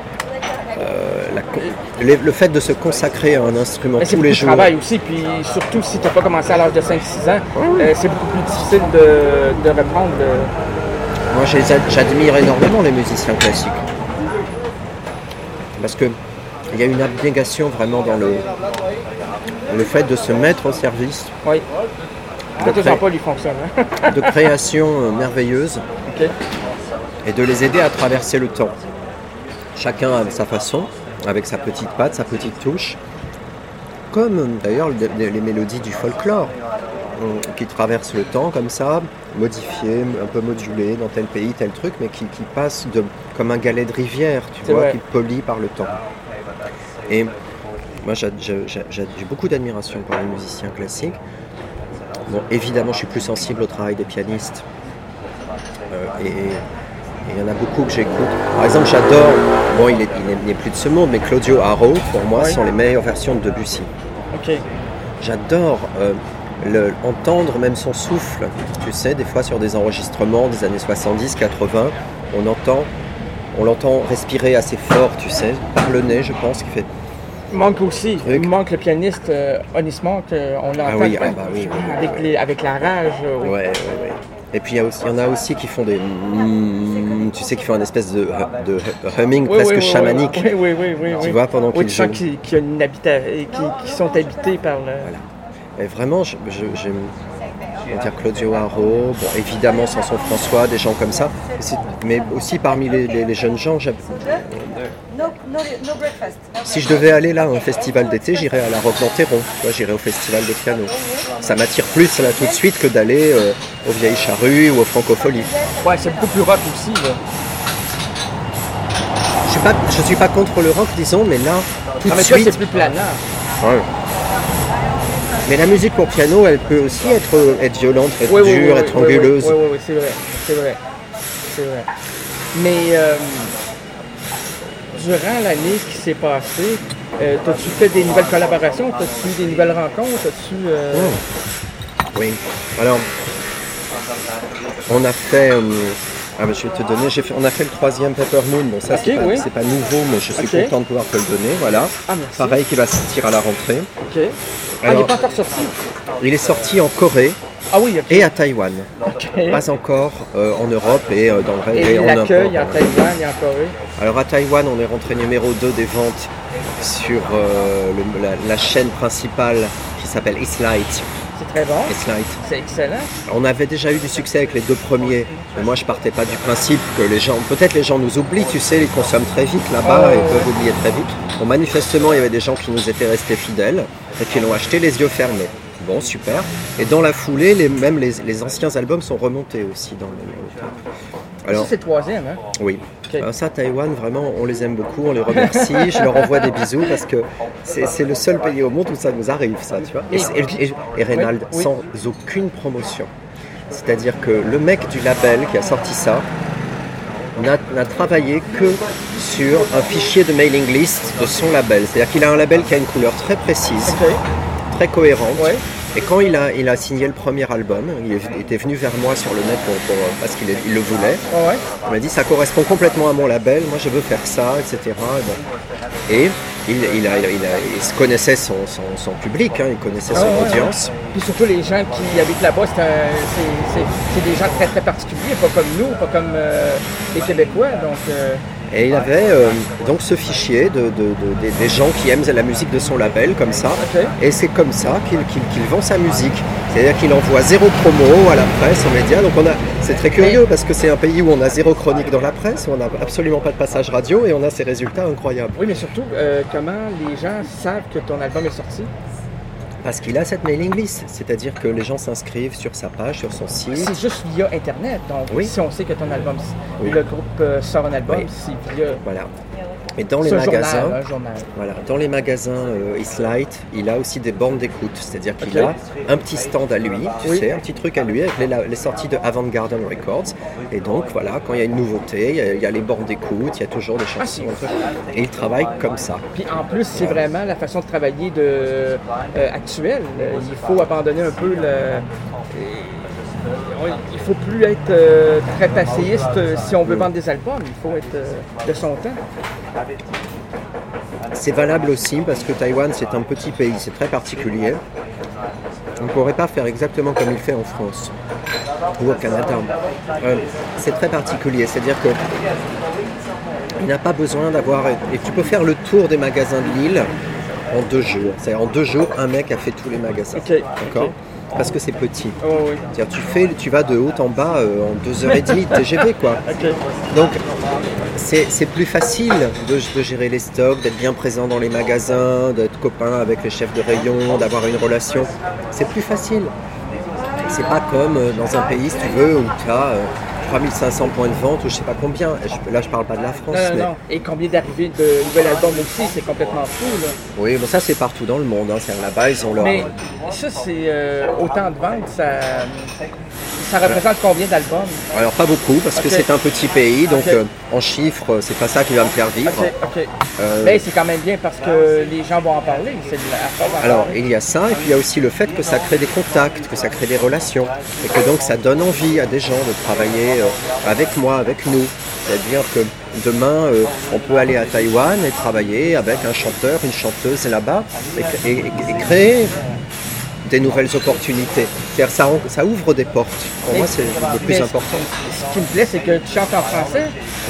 le fait de se consacrer à un instrument tous les jours. C'est beaucoup de travail aussi, puis surtout si tu n'as pas commencé à l'âge de 5-6 ans, c'est beaucoup plus difficile de reprendre. Moi j'admire énormément les musiciens classiques. Parce qu'il y a une abnégation vraiment dans le fait de se mettre au service. Oui. Pas lui fonctionne. Hein? De création merveilleuse. Okay. Et de les aider à traverser le temps. Chacun à sa façon, avec sa petite patte, sa petite touche. Comme d'ailleurs les mélodies du folklore, qui traversent le temps comme ça, modifiées, un peu modulées dans tel pays, tel truc, mais qui passent comme un galet de rivière, tu vois, qui polie par le temps. Et moi, j'ai beaucoup d'admiration pour les musiciens classiques. Bon, évidemment, je suis plus sensible au travail des pianistes. Et il y en a beaucoup que j'écoute. Par exemple, j'adore, bon, il n'est plus de ce monde, mais Claudio Arro, pour moi, sont les meilleures versions de Debussy. Okay. J'adore entendre même son souffle. Tu sais, des fois sur des enregistrements des années 70, 80, on l'entend respirer assez fort, tu sais, par le nez, je pense, qui fait... Il manque aussi, il manque le pianiste Onisman, qu'on l'entend avec la rage. Ouais. Et puis il y en a aussi qui font des... tu sais, qui font une espèce de humming presque chamanique. Oui. Tu vois, pendant qu'ils jouent. Qui sont habités par le... Voilà. Et vraiment, j'aime Claudio Arro, bon, évidemment Samson François, des gens comme ça, mais aussi parmi les jeunes gens, si je devais aller là à un festival d'été, j'irais à la Roque d'Enterron, j'irais au festival de piano. Ça m'attire plus là tout de suite que d'aller aux Vieilles Charrues ou aux Francopholies. Ouais, c'est beaucoup plus rock aussi. Là. Je suis pas contre le rock, disons, mais là, tout de suite... c'est plus planant. Ouais. Mais la musique pour piano, elle peut aussi être violente, être dure, être anguleuse. Oui, c'est vrai. Mais durant l'année, ce qui s'est passé, as-tu fait des nouvelles collaborations? As-tu eu des nouvelles rencontres? Oui. Alors, on a fait... je vais te donner. On a fait le 3e Pepper Moon. Bon, ça, c'est pas nouveau, mais je suis content de pouvoir te le donner. Voilà. Pareil, qui va sortir à la rentrée. Alors, il n'est pas encore sorti. Il est sorti en Corée. Ah oui, ok. et à Taïwan. Ok. Pas encore en Europe et dans le reste. Et en l'accueil Europe. en Taïwan et en Corée. Alors à Taïwan, on est rentré numéro 2 des ventes sur la chaîne principale qui s'appelle Eastlight. C'est très bon. Eastlight. C'est excellent. On avait déjà eu du succès avec les 2 premiers, mais moi je partais pas du principe que les gens, peut-être les gens nous oublient, tu sais, ils consomment très vite là-bas et peuvent oublier très vite. Bon, manifestement, il y avait des gens qui nous étaient restés fidèles et qui l'ont acheté les yeux fermés. Bon, super. Et dans la foulée, même les anciens albums sont remontés aussi dans le top. Alors, Ça, c'est le troisième, hein? oui. Ok. Alors ça, Taïwan, vraiment, on les aime beaucoup, on les remercie, je leur envoie des bisous parce que c'est le seul pays au monde où ça nous arrive, ça, tu vois. Et Reynald, oui. sans aucune promotion. C'est-à-dire que le mec du label qui a sorti ça n'a travaillé que sur un fichier de mailing list de son label. C'est-à-dire qu'il a un label qui a une couleur très précise, Ok. très cohérente. Ouais. Et quand il a signé le premier album, il était venu vers moi sur le net parce qu'il le voulait. Ouais. Il m'a dit ça correspond complètement à mon label, moi je veux faire ça, etc. Et il se connaissait son public, hein, il connaissait son audience. Puis surtout les gens qui habitent là-bas, c'est des gens très très particuliers, pas comme nous, pas comme les Québécois. Donc, Et il avait donc ce fichier des gens qui aiment la musique de son label, comme ça. Ok. Et c'est comme ça qu'il vend sa musique. C'est-à-dire qu'il envoie 0 promo à la presse, aux médias. Donc c'est très curieux parce que c'est un pays où on a 0 chronique dans la presse, où on n'a absolument pas de passage radio et on a ces résultats incroyables. oui, mais surtout, comment les gens savent que ton album est sorti? Parce qu'il a cette mailing list, c'est-à-dire que les gens s'inscrivent sur sa page, sur son site. C'est juste via Internet. Donc, Oui. si on sait que ton album, Oui. le groupe sort un album, Oui. c'est via Voilà. Et dans les ce magasins, journal. Un journal. voilà, dans les magasins Eastlight, il a aussi des bornes d'écoute, c'est-à-dire qu'il Ok. a un petit stand à lui, tu Oui. sais, un petit truc à lui avec les sorties de Avant Garden Records. Et donc voilà, quand il y a une nouveauté, il y a les bornes d'écoute, il y a toujours des chansons. Et il travaille comme ça. Puis en plus, c'est vraiment la façon de travailler actuelle. Il faut abandonner un peu il faut plus être très passéiste si on veut vendre des albums. Il faut être de son temps. C'est valable aussi parce que Taïwan, c'est un petit pays, c'est très particulier. On ne pourrait pas faire exactement comme il fait en France ou au Canada. C'est très particulier, c'est-à-dire que il n'a pas besoin d'avoir... Et tu peux faire le tour des magasins de Lille en 2 jours. C'est-à-dire en 2 jours, un mec a fait tous les magasins. Ok, D'accord ok. Parce que c'est petit. Oh, oui. C'est-à-dire tu vas de haut en bas en 2h30 TGV, quoi. Ok. Donc, c'est plus facile de gérer les stocks, d'être bien présent dans les magasins, d'être copain avec les chefs de rayon, d'avoir une relation. C'est plus facile. C'est pas comme dans un pays, si tu veux, où tu as 3500 points de vente ou je sais pas combien. Là, je parle pas de la France. mais... Non. Et combien d'arrivées de nouvel album aussi, c'est complètement fou, là. Oui, bon, ça, c'est partout dans le monde. Hein. Là-bas, ils ont leur... Mais ça, c'est autant de ventes, ça représente combien d'albums? Alors, pas beaucoup, parce que Ok. c'est un petit pays, donc Ok. en chiffres, c'est pas ça qui va me faire vivre. Ok. Mais c'est quand même bien parce que les gens vont en parler. C'est à force d'en Alors, parler. il y a ça, et puis il y a aussi le fait que ça crée des contacts, que ça crée des relations, et que donc ça donne envie à des gens de travailler avec moi, avec nous. C'est-à-dire que demain, on peut aller à Taïwan et travailler avec un chanteur, une chanteuse là-bas, et créer des nouvelles opportunités. C'est-à-dire ça ouvre des portes. Pour moi, c'est le plus Mais important. Ce qui me plaît, c'est que tu chantes en français.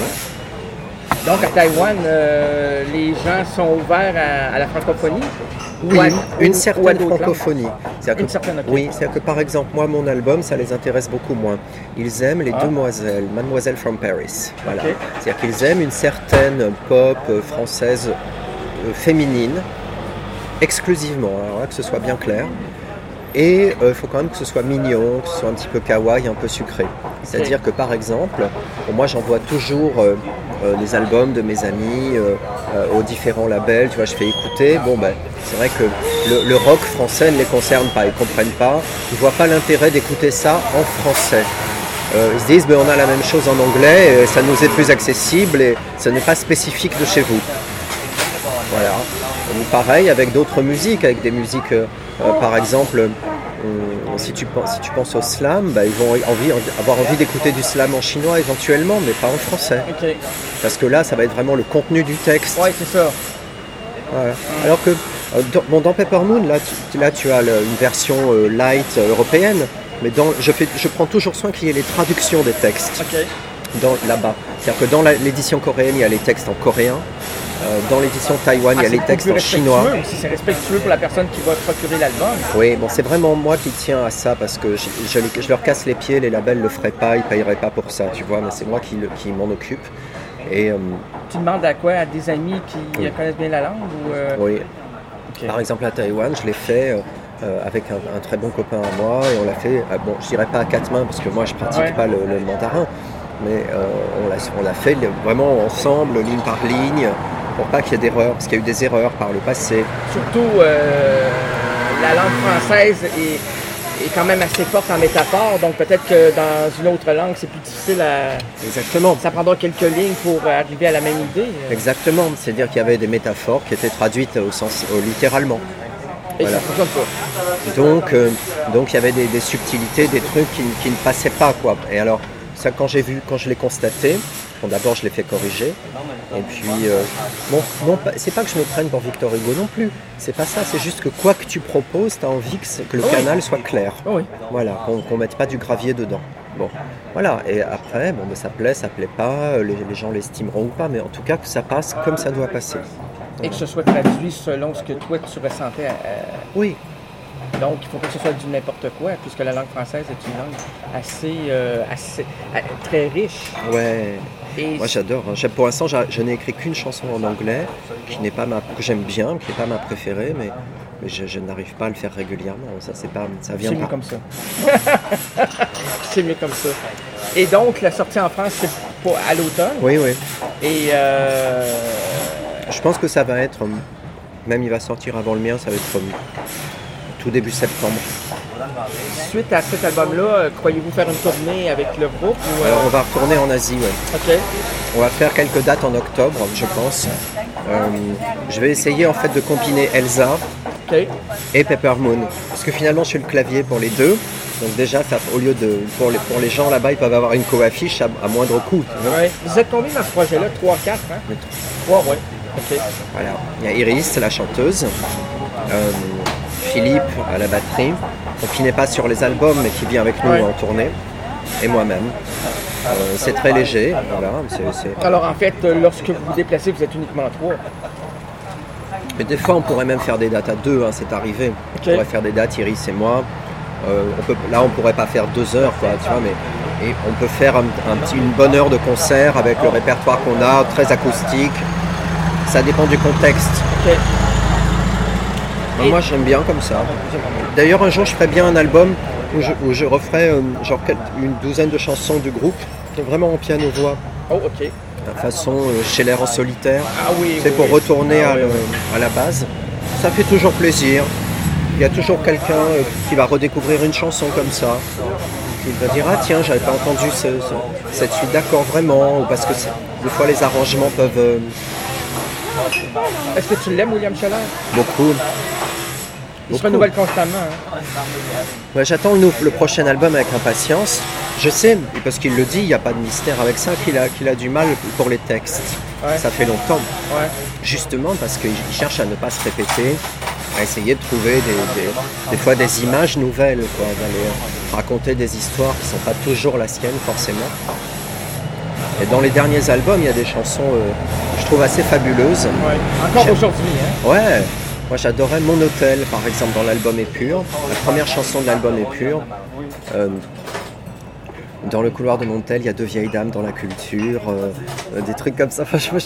Donc à Taïwan, les gens sont ouverts à la francophonie. Oui, une certaine d'autres langues. francophonie. Une certaine, ok. Oui, c'est-à-dire que par exemple, moi, mon album, ça les intéresse beaucoup moins. Ils aiment les demoiselles, Mademoiselle from Paris. Voilà. Ok. C'est-à-dire qu'ils aiment une certaine pop française féminine, exclusivement, alors là, que ce soit bien clair. Et il faut quand même que ce soit mignon, que ce soit un petit peu kawaii, un peu sucré. C'est-à-dire que par exemple, moi j'envoie toujours les albums de mes amis aux différents labels, tu vois, je fais écouter. Bon ben, c'est vrai que le rock français ne les concerne pas, ils ne comprennent pas, ils ne voient pas l'intérêt d'écouter ça en français. Ils se disent, ben, on a la même chose en anglais, et ça nous est plus accessible et ça n'est pas spécifique de chez vous. Voilà. Ou pareil avec d'autres musiques, avec des musiques, par exemple, si tu penses au slam, bah, ils vont avoir envie d'écouter du slam en chinois éventuellement, mais pas en français. Ok. Parce que là, ça va être vraiment le contenu du texte. Ouais, c'est ça. Voilà. Alors que dans Pepper Moon, là tu as une version light européenne, mais je prends toujours soin qu'il y ait les traductions des textes OK. là-bas. C'est-à-dire que dans l'édition coréenne, il y a les textes en coréen. Dans l'édition Taïwan, il y a les textes en chinois. Si c'est respectueux pour la personne qui va procurer l'album. Oui, bon, c'est vraiment moi qui tiens à ça parce que je leur casse les pieds, les labels ne le feraient pas, ils ne payeraient pas pour ça, tu vois, mais c'est moi qui m'en occupe. Et, tu demandes à quoi? À des amis qui connaissent bien la langue? Oui. Okay. Par exemple, à Taïwan, je l'ai fait avec un très bon copain à moi et on l'a fait, bon, je dirais pas à quatre mains parce que moi je pratique pas le mandarin, mais on l'a fait vraiment ensemble, ligne par ligne. Pour pas qu'il y ait d'erreurs, parce qu'il y a eu des erreurs par le passé. Surtout, la langue française est quand même assez forte en métaphore, donc peut-être que dans une autre langue, c'est plus difficile à... Exactement. Ça prendra quelques lignes pour arriver à la même idée. Exactement, c'est-à-dire qu'il y avait des métaphores qui étaient traduites littéralement. Et voilà. Ça ne fonctionne pas. Donc il y avait des subtilités, des trucs qui ne passaient pas, quoi. Et alors, ça, quand je l'ai constaté, d'abord je l'ai fait corriger, et puis non, c'est pas que je me prenne pour Victor Hugo non plus, c'est pas ça, c'est juste que quoi que tu proposes, tu as envie que le canal soit clair, voilà, qu'on mette pas du gravier dedans. Bon, voilà, et après, ça plaît pas, les gens l'estimeront ou pas, mais en tout cas que ça passe comme ça doit passer. Et que ce soit traduit selon ce que toi tu ressentais. Oui. Donc, il ne faut pas que ce soit du n'importe quoi, puisque la langue française est une langue assez très riche. Ouais. Et moi, j'adore. Pour l'instant, je n'ai écrit qu'une chanson en anglais, que j'aime bien, qui n'est pas ma préférée, mais je n'arrive pas à le faire régulièrement. Ça vient pas. C'est mieux comme ça. C'est mieux comme ça. Et donc, la sortie en France, c'est à l'automne. Oui. Et je pense que ça va être, même il va sortir avant le mien, ça va être tout début septembre. Suite à cet album-là, croyez-vous faire une tournée avec le groupe Alors on va retourner en Asie, OK. On va faire quelques dates en octobre, je pense. Je vais essayer en fait de combiner Elsa et Pepper Moon. Parce que finalement je suis le clavier pour les deux. Donc déjà, au lieu de... Pour les gens là-bas, ils peuvent avoir une co-affiche à moindre coût. Ouais. Vous êtes combien dans ce projet-là? 3, 4, hein? 3, ouais. OK. Voilà. Il y a Iris, la chanteuse. Philippe à la batterie, qui n'est pas sur les albums mais qui vient avec nous en tournée, et moi-même. C'est très léger, voilà. Alors en fait, lorsque vous vous déplacez, vous êtes uniquement 3. Mais des fois, on pourrait même faire des dates à 2, c'est arrivé. On pourrait faire des dates, Iris et moi. On pourrait pas faire 2 heures, quoi, tu vois, mais on peut faire une bonne heure de concert avec le répertoire qu'on a, très acoustique. Ça dépend du contexte. Moi j'aime bien comme ça. D'ailleurs un jour je ferai bien un album où je referai une douzaine de chansons du groupe, vraiment en piano-voix. Oh ok. De façon Scheller en solitaire. Ah oui. C'est pour retourner à la base. Ça fait toujours plaisir. Il y a toujours quelqu'un qui va redécouvrir une chanson comme ça. Qui va dire ah tiens j'avais pas entendu cette suite d'accords vraiment, ou parce que des fois les arrangements peuvent. Est-ce que tu l'aimes, William Scheller? Beaucoup. Il se renouvelle constamment. Hein. Ouais, j'attends le prochain album avec impatience. Je sais, parce qu'il le dit, il n'y a pas de mystère avec ça, qu'il a du mal pour les textes. Ouais. Ça fait longtemps. Ouais. Justement parce qu'il cherche à ne pas se répéter, à essayer de trouver des fois des images nouvelles, quoi, d'aller raconter des histoires qui ne sont pas toujours la sienne forcément. Et dans les derniers albums, il y a des chansons que je trouve assez fabuleuses. Ouais. Encore aujourd'hui. Hein. Ouais. Moi j'adorais Mon Hôtel par exemple dans l'album Épure. La première chanson de l'album Épure. Dans le couloir de Mon Hôtel, il y a 2 vieilles dames dans la culture, des trucs comme ça. Franchement,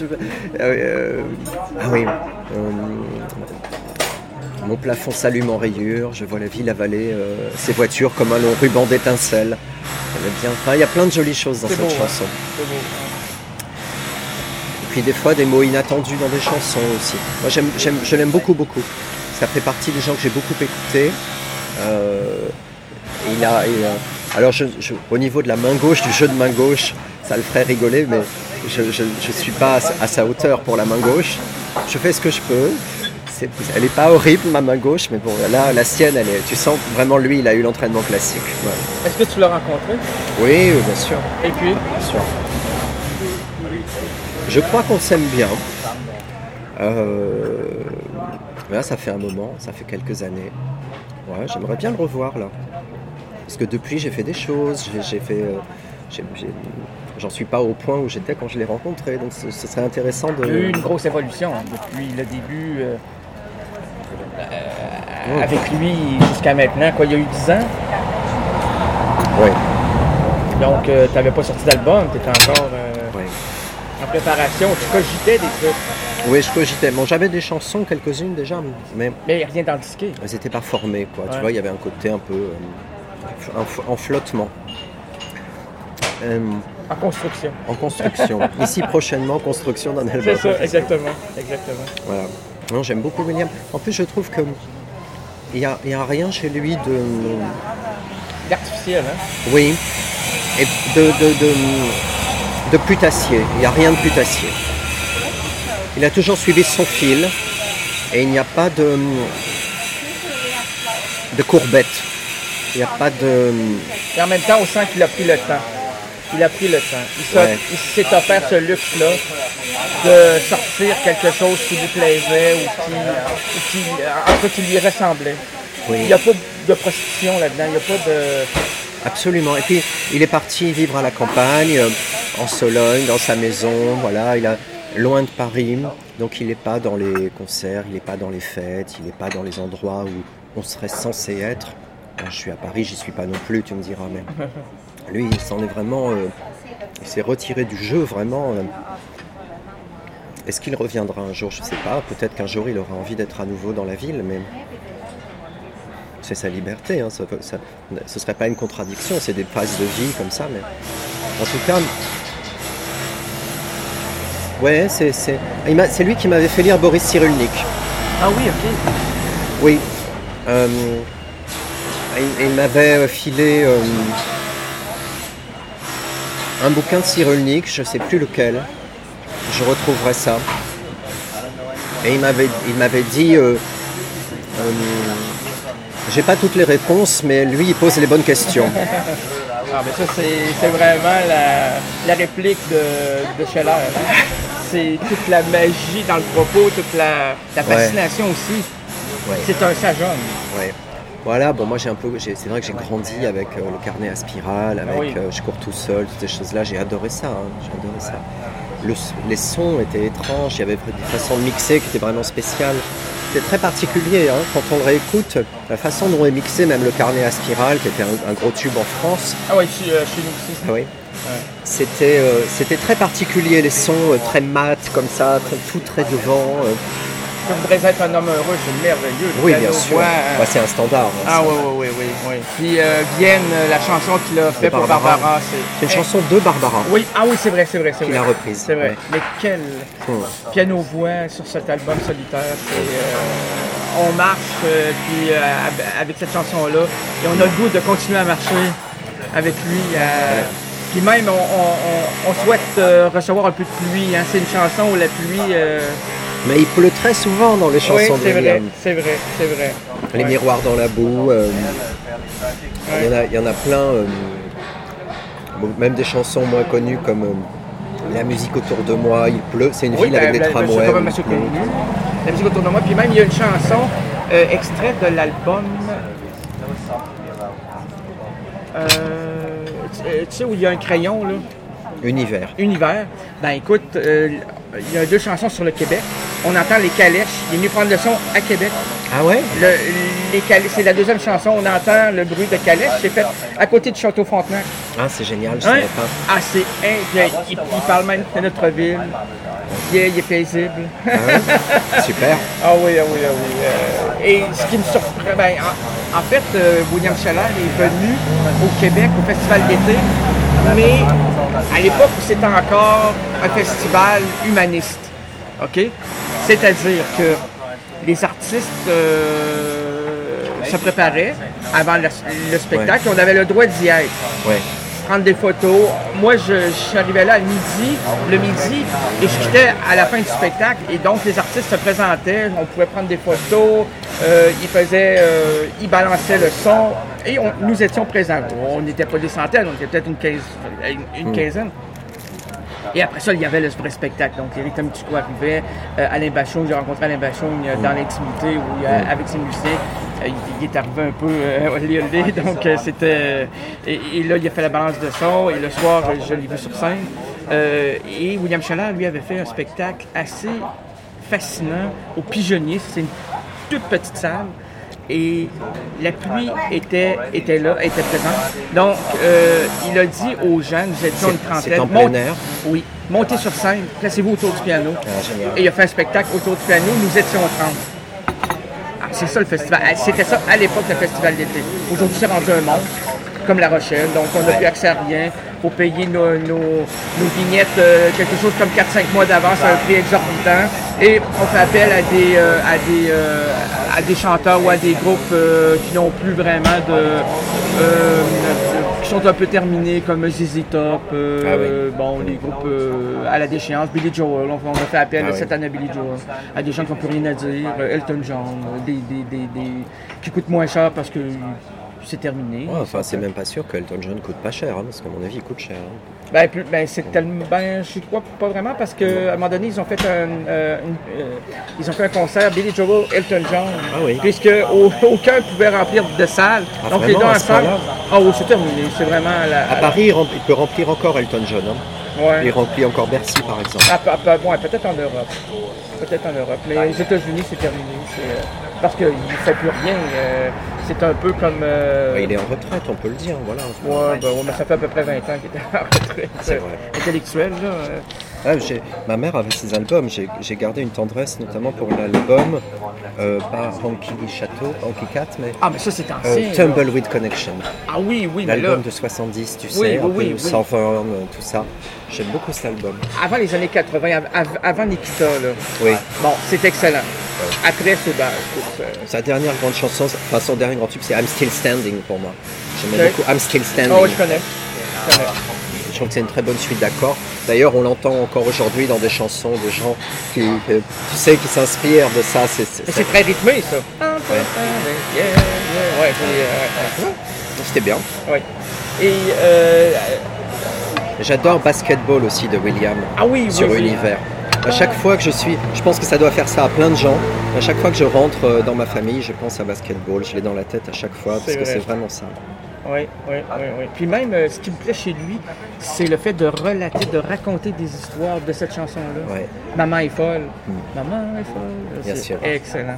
mon plafond s'allume en rayures, je vois la ville avaler ses voitures comme un long ruban d'étincelles. Il y a plein de jolies choses dans cette chanson. C'est beau. Puis des fois des mots inattendus dans des chansons aussi. Moi je l'aime beaucoup. Ça fait partie des gens que j'ai beaucoup écoutés. Alors au niveau de la main gauche, du jeu de main gauche, ça le ferait rigoler, mais je ne suis pas à sa hauteur pour la main gauche. Je fais ce que je peux. Elle n'est pas horrible ma main gauche, mais bon là la sienne, tu sens vraiment lui, il a eu l'entraînement classique. Ouais. Est-ce que tu l'as rencontré? Oui, bien sûr. Et puis? Bien sûr. Je crois qu'on s'aime bien. Là, ça fait un moment, ça fait quelques années. Ouais, j'aimerais bien le revoir là. Parce que depuis, j'ai fait des choses, j'en suis pas au point où j'étais quand je l'ai rencontré, donc ce serait intéressant de... Il y a eu une grosse évolution depuis le début avec lui jusqu'à maintenant. Quoi, il y a eu 10 ans. Oui. Donc, tu n'avais pas sorti d'album, tu étais encore en préparation. Tu cogitais des trucs. Oui, je cogitais. Bon, j'avais des chansons, quelques-unes déjà, mais rien dans le disqué. Elles n'étaient pas formées, quoi. Ouais. Tu vois, il y avait un côté un peu en flottement. En construction. En construction. Ici, prochainement, construction d'un album. C'est ça, exactement. Voilà. Non, j'aime beaucoup William. En plus, je trouve que il y a rien chez lui d'artificiel, hein? Oui. Et de putassier. Il n'y a rien de putassier. Il a toujours suivi son fil et il n'y a pas de courbette. Il n'y a pas de... Et en même temps, on sent qu'il a pris le temps. Il s'est offert ce luxe-là de sortir quelque chose qui lui plaisait ou qui lui ressemblait. Oui. Il n'y a pas de prostitution là-dedans, il n'y a pas de... Absolument. Et puis, il est parti vivre à la campagne, en Sologne, dans sa maison, voilà, loin de Paris, donc il n'est pas dans les concerts, il n'est pas dans les fêtes, il n'est pas dans les endroits où on serait censé être. Je suis à Paris, j'y suis pas non plus, tu me diras, mais lui, il s'en est vraiment... il s'est retiré du jeu, vraiment. Est-ce qu'il reviendra un jour? Je ne sais pas. Peut-être qu'un jour, il aura envie d'être à nouveau dans la ville, mais c'est sa liberté. Hein. Ce ne serait pas une contradiction, c'est des phases de vie comme ça, mais en tout cas... Ouais, c'est lui qui m'avait fait lire Boris Cyrulnik. Ah oui, ok. Oui. Il m'avait filé un bouquin de Cyrulnik, je ne sais plus lequel. Je retrouverai ça. Et il m'avait dit j'ai pas toutes les réponses, mais lui, il pose les bonnes questions. Ah, mais ça, c'est vraiment la réplique de Scheller. Hein? C'est toute la magie dans le propos, toute la fascination aussi. Ouais. C'est un sage homme. Ouais. Voilà, bon, moi c'est vrai que j'ai grandi avec le carnet à spirale, avec Je cours tout seul, toutes ces choses-là, j'ai adoré ça. Les sons étaient étranges, il y avait des façons de mixer qui étaient vraiment spéciales. C'était très particulier, hein, quand on le réécoute, la façon dont est mixé même le carnet à spirale, qui était un gros tube en France. Ah oui, chez nous aussi. Ah oui. Ouais. C'était très particulier, les sons très mat comme ça, tout très devant. Je voudrais être un homme heureux, c'est merveilleux. Oui, bien sûr. C'est un standard. Hein, ah oui. Puis Vienne, la chanson qu'il a fait pour Barbara, c'est une chanson de Barbara. Oui, c'est vrai. Qu'il a reprise. C'est vrai. Ouais. Mais quel piano-voix sur cet album solitaire. On marche puis avec cette chanson-là et on a le goût de continuer à marcher avec lui. Puis même, on souhaite recevoir un peu de pluie. Hein. C'est une chanson où la pluie... Mais il pleut très souvent dans les chansons de William. C'est vrai. Les miroirs dans la boue. Il y en a plein. Même des chansons moins connues comme La musique autour de moi, il pleut. C'est une ville avec des tramways. La musique autour de moi. Puis même, il y a une chanson extraite de l'album... tu sais où il y a un crayon, là? Univers. Ben écoute, il y a 2 chansons sur le Québec. On entend les calèches. Il est venu prendre le son à Québec. Ah ouais? C'est la 2e chanson. On entend le bruit de calèches. C'est fait à côté de Château-Frontenac. Ah, c'est génial, je savais pas. Ah, c'est il parle même de notre ville. Il est paisible. Ah ouais? Super. Ah oui. Et ce qui me surprend, en fait, William Scheller est venu au Québec au Festival d'été, mais à l'époque où c'était encore un festival humaniste. OK? C'est-à-dire que les artistes se préparaient avant le spectacle et on avait le droit d'y être. Ouais. Prendre des photos. Moi, je suis arrivé là le midi, et je quittais à la fin du spectacle. Et donc, les artistes se présentaient, on pouvait prendre des photos, ils balançaient le son, et nous étions présents. On n'était pas des centaines, on était peut-être une quinzaine. Et après ça, il y avait le vrai spectacle. Donc, Éric Thomas-Turcot arrivait, Alain Bachung, j'ai rencontré Alain Bachung dans l'intimité avec ses musiciens. il est arrivé un peu olé, donc c'était... Et là, il a fait la balance de son, et le soir, je l'ai vu sur scène. Et William Chalard, lui, avait fait un spectacle assez fascinant au Pigeonnier. C'est une toute petite salle. Et la pluie était là, était présente. Donc, il a dit aux gens, nous étions une trentaine. C'est en plein air? Oui. Montez sur scène, placez-vous autour du piano. Génial. Et il a fait un spectacle autour du piano, nous étions 30. Ah, c'est ça le festival. C'était ça à l'époque, le festival d'été. Aujourd'hui, c'est rendu un monstre, comme La Rochelle. Donc, on n'a plus accès à rien. Il faut payer nos vignettes quelque chose comme 4-5 mois d'avance à un prix exorbitant. Et on fait appel à des chanteurs ou à des groupes qui n'ont plus vraiment qui sont un peu terminés, comme ZZ Top, bon, les groupes à la déchéance, Billy Joel, on a fait appel cette année à Billy Joel, à des gens qui n'ont plus rien à dire, Elton John, qui coûtent moins cher parce que c'est terminé. Ouais, enfin, c'est même pas sûr que Elton John coûte pas cher, parce qu'à mon avis, il coûte cher. C'est tellement... je crois pas vraiment, parce qu'à un moment donné, ils ont fait un concert, Billy Joel, Elton John, puisque aucun pouvait remplir de salle. Donc les deux ensemble... c'est terminé, c'est vraiment... À Paris, il peut remplir encore Elton John. Ouais. Il remplit encore Bercy, par exemple. Peut-être en Europe. Mais aux États-Unis, c'est terminé. Parce qu'il ne fait plus rien. C'est un peu comme... il est en retraite, on peut le dire. Voilà. Mais ça fait à peu près 20 ans qu'il était en retraite. C'est vrai. Intellectuel, là. Ma mère avait ses albums. J'ai gardé une tendresse, notamment pour l'album, pas Honky Cat, mais... Ah, mais ça, c'est ancien. Tumbleweed Connection. Ah oui, l'album de 70, tu sais, Southern, tout ça. J'aime beaucoup cet album. Avant les années 80, avant Nikita, là. Oui. Bon, c'est excellent. Après, c'est sa dernière grande chanson, son dernier grand tube, c'est I'm Still Standing pour moi. J'aimais beaucoup I'm Still Standing. Oh, je connais. Je trouve que c'est une très bonne suite d'accords. D'ailleurs, on l'entend encore aujourd'hui dans des chansons de gens qui s'inspirent de ça. C'est très rythmé, ça. C'était bien. Oui. Et j'adore Basketball aussi de William. Ah oui, sur Univers. À chaque fois que je pense que ça doit faire ça à plein de gens. À chaque fois que je rentre dans ma famille, je pense à Basketball. Je l'ai dans la tête à chaque fois parce que c'est vraiment ça. Oui. Puis même, ce qui me plaît chez lui, c'est le fait de raconter des histoires de cette chanson-là. Ouais. Maman est folle. Maman est folle. Bien sûr. Excellent.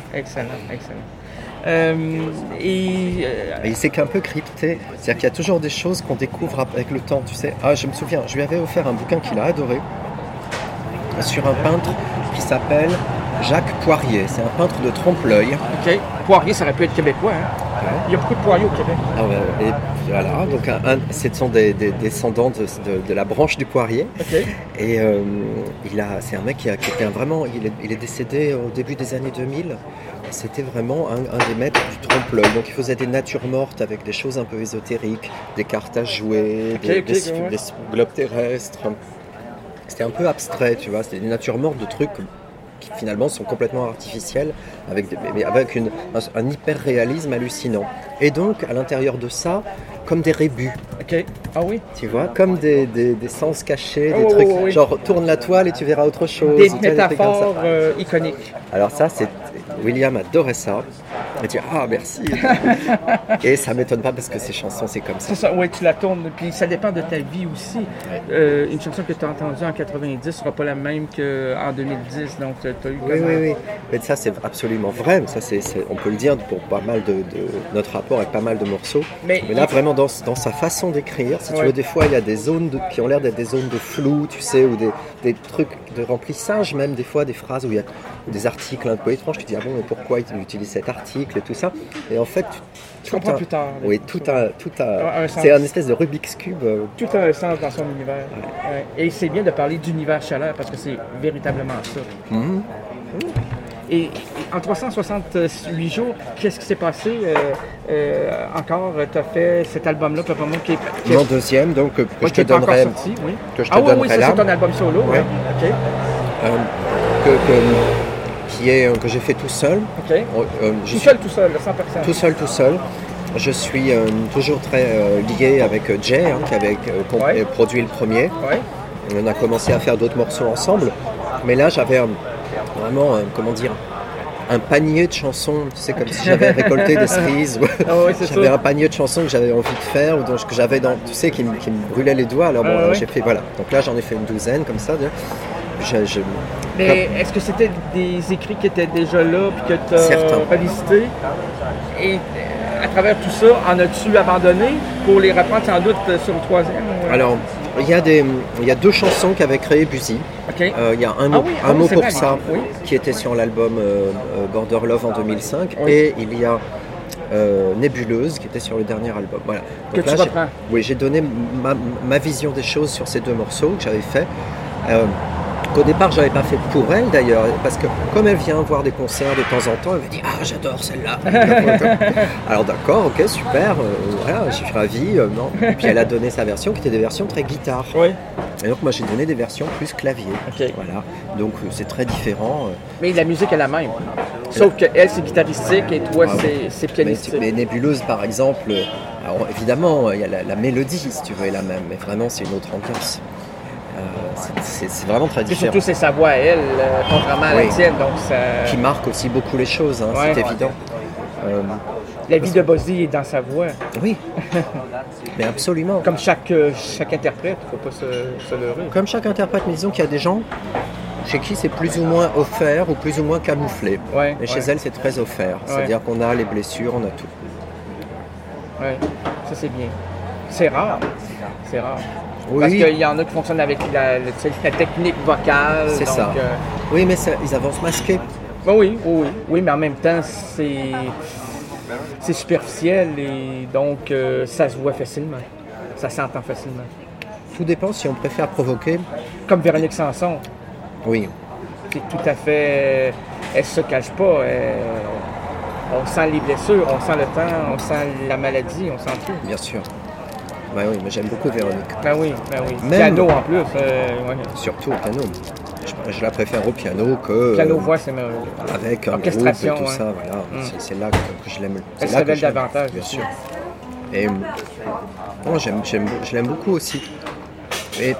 Et c'est qu'un peu crypté. C'est-à-dire qu'il y a toujours des choses qu'on découvre avec le temps, tu sais. Ah, je me souviens, je lui avais offert un bouquin qu'il a adoré sur un peintre qui s'appelle Jacques Poirier. C'est un peintre de trompe-l'œil. OK. Poirier, ça aurait pu être québécois, hein? Ouais. Il y a beaucoup de Poirier au Québec. Et voilà, donc ce sont des descendants de la branche du Poirier. Okay. Et c'est un mec qui était vraiment... Il est décédé au début des années 2000. C'était vraiment un des maîtres du trompe-l'œil. Donc il faisait des natures mortes avec des choses un peu ésotériques, des cartes à jouer, des globes terrestres. C'était un peu abstrait, tu vois. C'était des natures mortes de trucs qui finalement sont complètement artificiels, avec un hyper-réalisme hallucinant. Et donc, à l'intérieur de ça, comme des rébus. Ok. Ah oui. Tu vois, comme des sens cachés, des trucs, genre tourne la toile et tu verras autre chose. Des métaphores iconiques. Alors ça, William adorait ça. Il dit « Ah, merci !» Et ça ne m'étonne pas parce que ces chansons, c'est comme ça. C'est ça, oui, tu la tournes. Puis ça dépend de ta vie aussi. Ouais. Une chanson que tu as entendue en 90 ne sera pas la même qu'en 2010. Donc, tu as eu Oui. Mais ça, c'est absolument vrai. Ça, on peut le dire pour pas mal de notre rapport avec pas mal de morceaux. Mais là, vraiment, dans sa façon d'écrire, si tu veux, des fois, il y a des zones qui ont l'air d'être des zones de flou, tu sais, ou des trucs de remplissage, même des fois, des phrases où il y a des articles un peu étranges. Tu te dis, ah bon, mais pourquoi il utilise cet article et tout ça. Et en fait, tu comprends plus tard. Oui, tout a c'est un espèce de Rubik's Cube. Tout a un sens dans son univers. Ouais. Et c'est bien de parler d'univers chaleur parce que c'est véritablement ça. Mm-hmm. Et en 368 jours, qu'est-ce qui s'est passé encore? Tu as fait cet album-là, qui est mon deuxième, donc que je te donnerai. Sorti, oui. Que je te donnerai là. C'est ton album solo. Ouais. OK. Que j'ai fait tout seul. OK. Tout seul, sans personne. Tout seul. Je suis toujours très lié avec Jay, qui avait produit le premier. Ouais. On a commencé à faire d'autres morceaux ensemble. Mais là, j'avais vraiment, un panier de chansons, tu sais, comme si j'avais récolté des cerises. J'avais un panier de chansons que j'avais envie de faire, ou que j'avais tu sais, qui me brûlait les doigts. Alors j'ai fait, voilà. Donc là, j'en ai fait une douzaine, comme ça. Mais est-ce que c'était des écrits qui étaient déjà là, puis que tu as revisité? Et à travers tout ça, en as-tu abandonné pour les reprendre sans doute sur le troisième? Alors, il y a 2 chansons qu'avait créé Buzy. Okay. Il y a un mot pour ça, qui était sur l'album Border Love en 2005, et il y a Nébuleuse qui était sur le dernier album. Voilà. Donc que tu reprends? Oui, j'ai donné ma vision des choses sur ces 2 morceaux que j'avais fait. Qu'au départ, je n'avais pas fait pour elle d'ailleurs, parce que comme elle vient voir des concerts de temps en temps, elle me dit « Ah, j'adore celle-là !» Alors d'accord, ok, super, voilà, je suis ravi. Non. Puis elle a donné sa version, qui était des versions très guitare. Oui. Et donc moi, j'ai donné des versions plus clavier. Okay. Voilà. Donc c'est très différent. Mais la musique est la même. Sauf qu'elle, c'est guitaristique et toi, c'est pianistique. Mais Nébuleuse, par exemple, alors, évidemment, il y a la mélodie, si tu veux, est la même, mais vraiment, c'est une autre ambiance. C'est vraiment très différent. Et surtout, c'est sa voix à elle, contrairement à la tienne. Donc ça... Qui marque aussi beaucoup les choses, c'est évident. La vie de Buzy est dans sa voix. Oui, mais absolument. Comme chaque interprète, il ne faut pas se leurrer. Comme chaque interprète, mais disons qu'il y a des gens chez qui c'est plus ou moins offert ou plus ou moins camouflé. Et chez elle, c'est très offert. C'est-à-dire qu'on a les blessures, on a tout. Oui, ça c'est bien. C'est rare. C'est rare. Oui. Parce qu'il y en a qui fonctionnent avec la technique vocale. C'est donc, ça. Oui, mais ils avancent masqués. Oui, mais en même temps, c'est superficiel et donc ça se voit facilement. Ça s'entend facilement. Tout dépend si on préfère provoquer. Comme Véronique Sanson. Oui. C'est tout à fait... Elle se cache pas. On sent les blessures, on sent le temps, on sent la maladie, on sent tout. Bien sûr. Ben oui, mais j'aime beaucoup Véronique. Ben oui. Même... Piano en plus. Surtout au piano. Je la préfère au piano que... Piano-voix, c'est merveilleux. Avec un groupe et tout ça, voilà. C'est là que je l'aime. Elle se révèle davantage. Bien sûr. Et moi, je l'aime beaucoup aussi. Et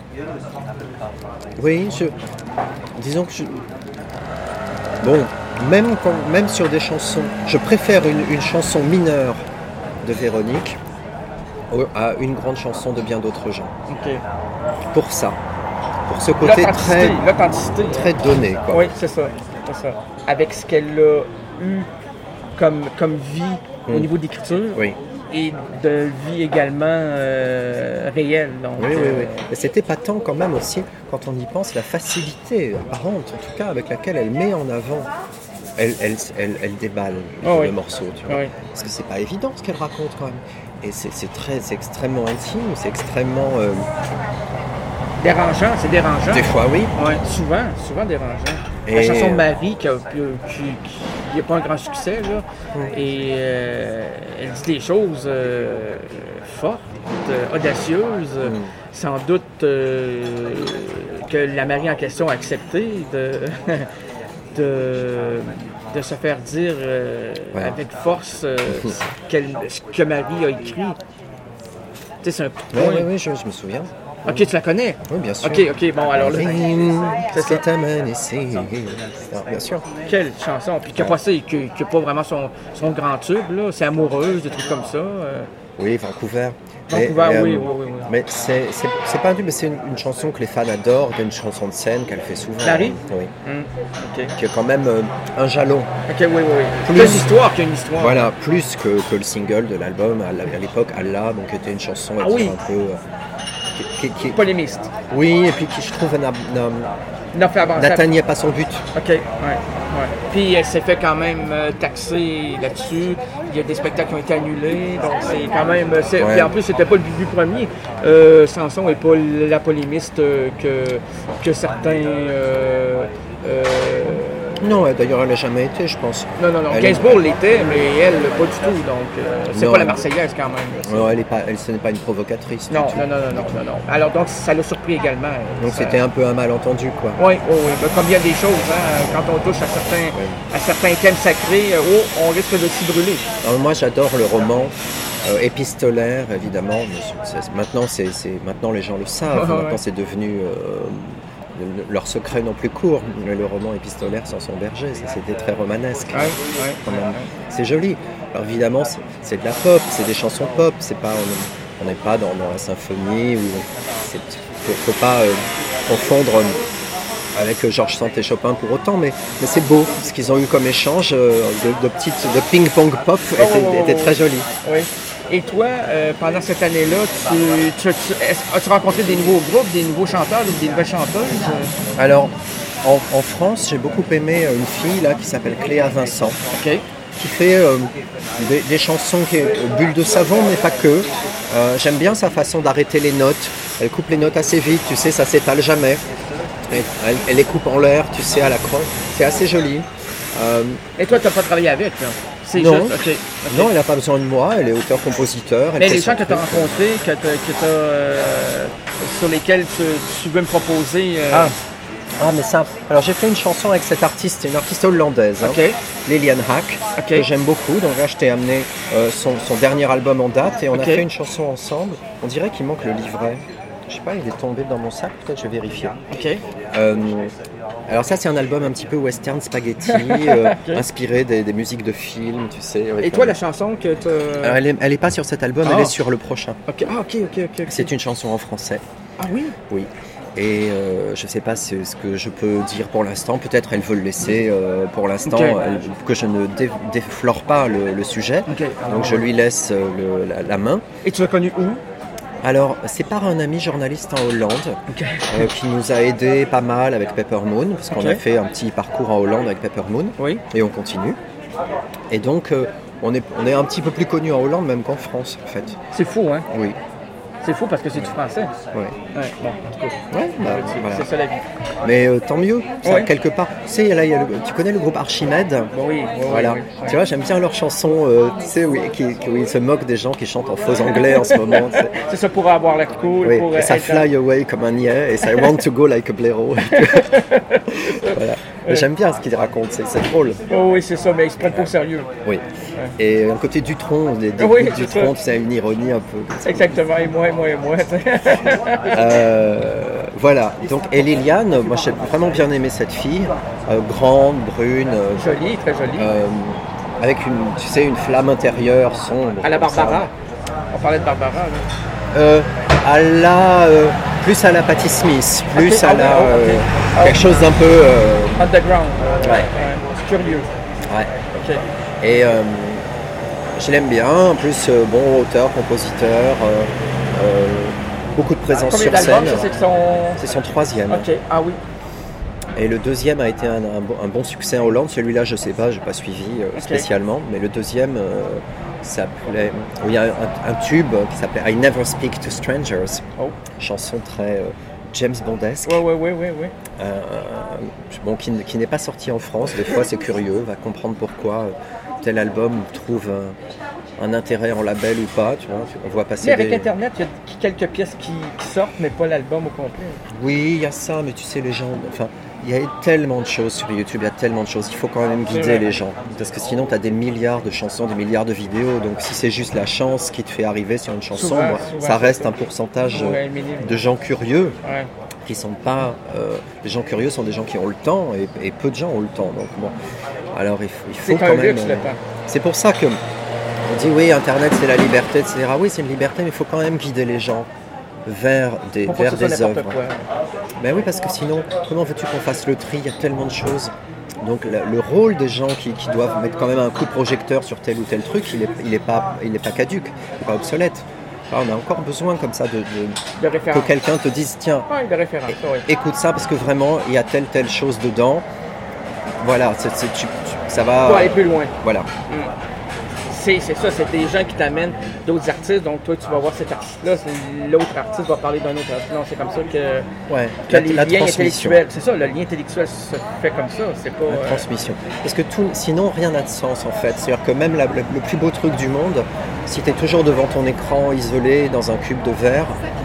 oui, disons que bon, même sur des chansons, je préfère une chanson mineure de Véronique à une grande chanson de bien d'autres gens. Okay. Pour ça. Pour ce côté l'authenticité, très donné. Quoi. Oui, c'est ça. Avec ce qu'elle a eu comme vie au niveau d'écriture et de vie également réelle. Donc, oui. Et c'est épatant quand même aussi, quand on y pense, la facilité apparente, en tout cas, avec laquelle elle met en avant. Elle déballe le morceau, tu vois. Oui. Parce que c'est pas évident ce qu'elle raconte quand même. Et c'est extrêmement intime, c'est extrêmement... Dérangeant, c'est dérangeant. Des fois, oui. Ouais, souvent dérangeant. Et... La chanson de Marie, qui n'a pas un grand succès, là, et elle dit des choses fortes, audacieuses. Sans doute que la Marie en question a accepté de se faire dire avec force ce que Marie a écrit. Tu sais, c'est un point. Oui, je me souviens. Ok, tu la connais? Oui, bien sûr. Ok, bon, alors là... C'est ta main ici. Bien sûr. Quelle chanson. Puis qui n'a pas vraiment son grand tube, là. C'est Amoureuse, des trucs comme ça. Oui, Vancouver. Oui. Mais c'est pas un tube, mais c'est une chanson que les fans adorent, une chanson de scène qu'elle fait souvent. Larry? Oui. Okay. Qui est quand même un jalon. Ok, oui. Plus une histoire. Voilà, plus que le single de l'album à l'époque, Allah, donc qui était une chanson un peu... Qui polémiste. Oui, et puis qui, je trouve, n'atteignait pas son but. Ok, ouais. Puis elle s'est fait quand même taxer là-dessus. Il y a des spectacles qui ont été annulés, donc c'est quand même... Puis en plus, c'était pas le but premier. Sanson n'est pas la polémiste que certains... Non, d'ailleurs, elle n'a jamais été, je pense. Non. Gainsbourg l'était, mais elle, pas du tout. Donc, c'est pas la Marseillaise, quand même. Non, ce n'est pas une provocatrice. Non. Alors, donc, ça l'a surpris également. Donc, c'était un peu un malentendu, quoi. Oui. Comme il y a des choses, quand on touche à certains thèmes sacrés, on risque de s'y brûler. Alors, moi, j'adore le roman épistolaire, évidemment. Maintenant, maintenant, les gens le savent. Maintenant, c'est devenu... leurs secrets non plus courts. Le roman épistolaire sans son berger, ça c'était très romanesque. Quand même. C'est joli. Alors évidemment, c'est de la pop, c'est des chansons pop, c'est pas, on n'est pas dans la symphonie, faut pas confondre avec Georges Sand et Chopin pour autant, mais c'est beau. Ce qu'ils ont eu comme échange de ping-pong pop était très joli. Oui. Et toi, pendant cette année-là, as-tu rencontré des nouveaux groupes, des nouveaux chanteurs ou des nouvelles chanteuses? Alors, en France, j'ai beaucoup aimé une fille là qui s'appelle Cléa Vincent, qui fait des chansons bulles de savon, mais pas que. J'aime bien sa façon d'arrêter les notes. Elle coupe les notes assez vite, tu sais, ça s'étale jamais. Elle les coupe en l'air, tu sais, à la croix. C'est assez joli. Et toi, tu n'as pas travaillé avec, là? Non. Non, elle n'a pas besoin de moi, elle est auteur-compositeur. Mais les gens que tu as rencontrés, sur lesquels tu veux me proposer... mais ça... Alors j'ai fait une chanson avec cette artiste, une artiste hollandaise, Lilian Hack, que j'aime beaucoup. Donc là, je t'ai amené son dernier album en date et on a fait une chanson ensemble. On dirait qu'il manque le livret. Je sais pas, il est tombé dans mon sac, peut-être je vais vérifier. Alors ça, c'est un album un petit peu western spaghetti, inspiré des musiques de films, tu sais. Et toi, la chanson que tu... Elle est pas sur cet album, elle est sur le prochain. Ok. C'est une chanson en français. Ah oui? Oui. Et je sais pas ce que je peux dire pour l'instant. Peut-être elle veut le laisser pour l'instant, que je ne déflore pas le sujet. Donc je lui laisse la main. Et tu l'as connu où? Alors, c'est par un ami journaliste en Hollande qui nous a aidés pas mal avec Pepper Moon, parce qu'on a fait un petit parcours en Hollande avec Pepper Moon, et on continue. Et donc, on est un petit peu plus connus en Hollande même qu'en France, en fait. C'est fou, hein? Oui. C'est fou parce que c'est du français. Oui. Bon, en tout cas. Voilà. C'est ça la vie. Mais tant mieux, ça, quelque part. Tu sais, là, tu connais le groupe Archimède? Oui. Voilà. Tu vois, j'aime bien leurs chansons, tu sais, où ils se moquent des gens qui chantent en faux anglais en ce moment. C'est ça pour avoir l'air cool. Oui. Pour et ça fly away comme un niais, et ça want to go like a blaireau. Voilà. Mais j'aime bien ce qu'ils racontent, c'est drôle. Oui, c'est ça, mais ils se prennent pas au sérieux. Oui. Et un côté Dutronc, des groupes Dutronc, tu sais, une ironie un peu. Exactement, et moi. Voilà, donc et Liliane, moi j'ai vraiment bien aimé cette fille, grande, brune. Jolie, très jolie. Avec une flamme intérieure sombre. À la Barbara. On parlait de Barbara, là. Plus à la Patti Smith, plus à la quelque chose d'un peu underground. C'est curieux. Ouais. Ok. Et je l'aime bien. En plus, bon auteur, compositeur, beaucoup de présence sur scène. C'est son troisième. Ok. Ah oui. Et le deuxième a été un bon succès en Hollande. Celui-là, je sais pas, j'ai pas suivi spécialement. Mais le deuxième s'appelait. Il y a un tube qui s'appelait I Never Speak to Strangers. Chanson très James Bondesque. Ouais. Bon, qui n'est pas sorti en France. Des fois, c'est curieux. Va comprendre pourquoi tel album trouve un intérêt en label ou pas. Tu vois, on voit passer. Mais avec Internet, il y a quelques pièces qui sortent, mais pas l'album au complet. Oui, il y a ça, mais tu sais, les gens. Enfin, il y a tellement de choses sur YouTube, il y a tellement de choses. Il faut quand même guider les gens. Parce que sinon, tu as des milliards de chansons, des milliards de vidéos. Donc, si c'est juste la chance qui te fait arriver sur une chanson, souvent, ça reste un pourcentage de gens curieux qui sont pas. Les gens curieux sont des gens qui ont le temps et peu de gens ont le temps. Donc, bon. Alors, il faut quand même. C'est pour ça que. On dit oui, Internet c'est la liberté, etc. Oui, c'est une liberté, mais il faut quand même guider les gens vers des œuvres. Ben oui, parce que sinon, comment veux-tu qu'on fasse le tri? Il y a tellement de choses. Donc le rôle des gens qui doivent mettre quand même un coup de projecteur sur tel ou tel truc, il est pas caduque, il n'est pas obsolète. Alors, on a encore besoin comme ça que quelqu'un te dise tiens, écoute ça parce que vraiment il y a telle chose dedans. Voilà, ça va. Pour aller plus loin. Voilà. C'est ça, c'est des gens qui t'amènent d'autres artistes, donc toi tu vas voir cet artiste-là, l'autre artiste va parler d'un autre artiste. Non, c'est comme ça que les liens intellectuels, c'est ça, le lien intellectuel se fait comme ça, c'est pas... La transmission. Parce que sinon rien n'a de sens en fait, c'est-à-dire que même le plus beau truc du monde, si tu es toujours devant ton écran isolé dans un cube de verre,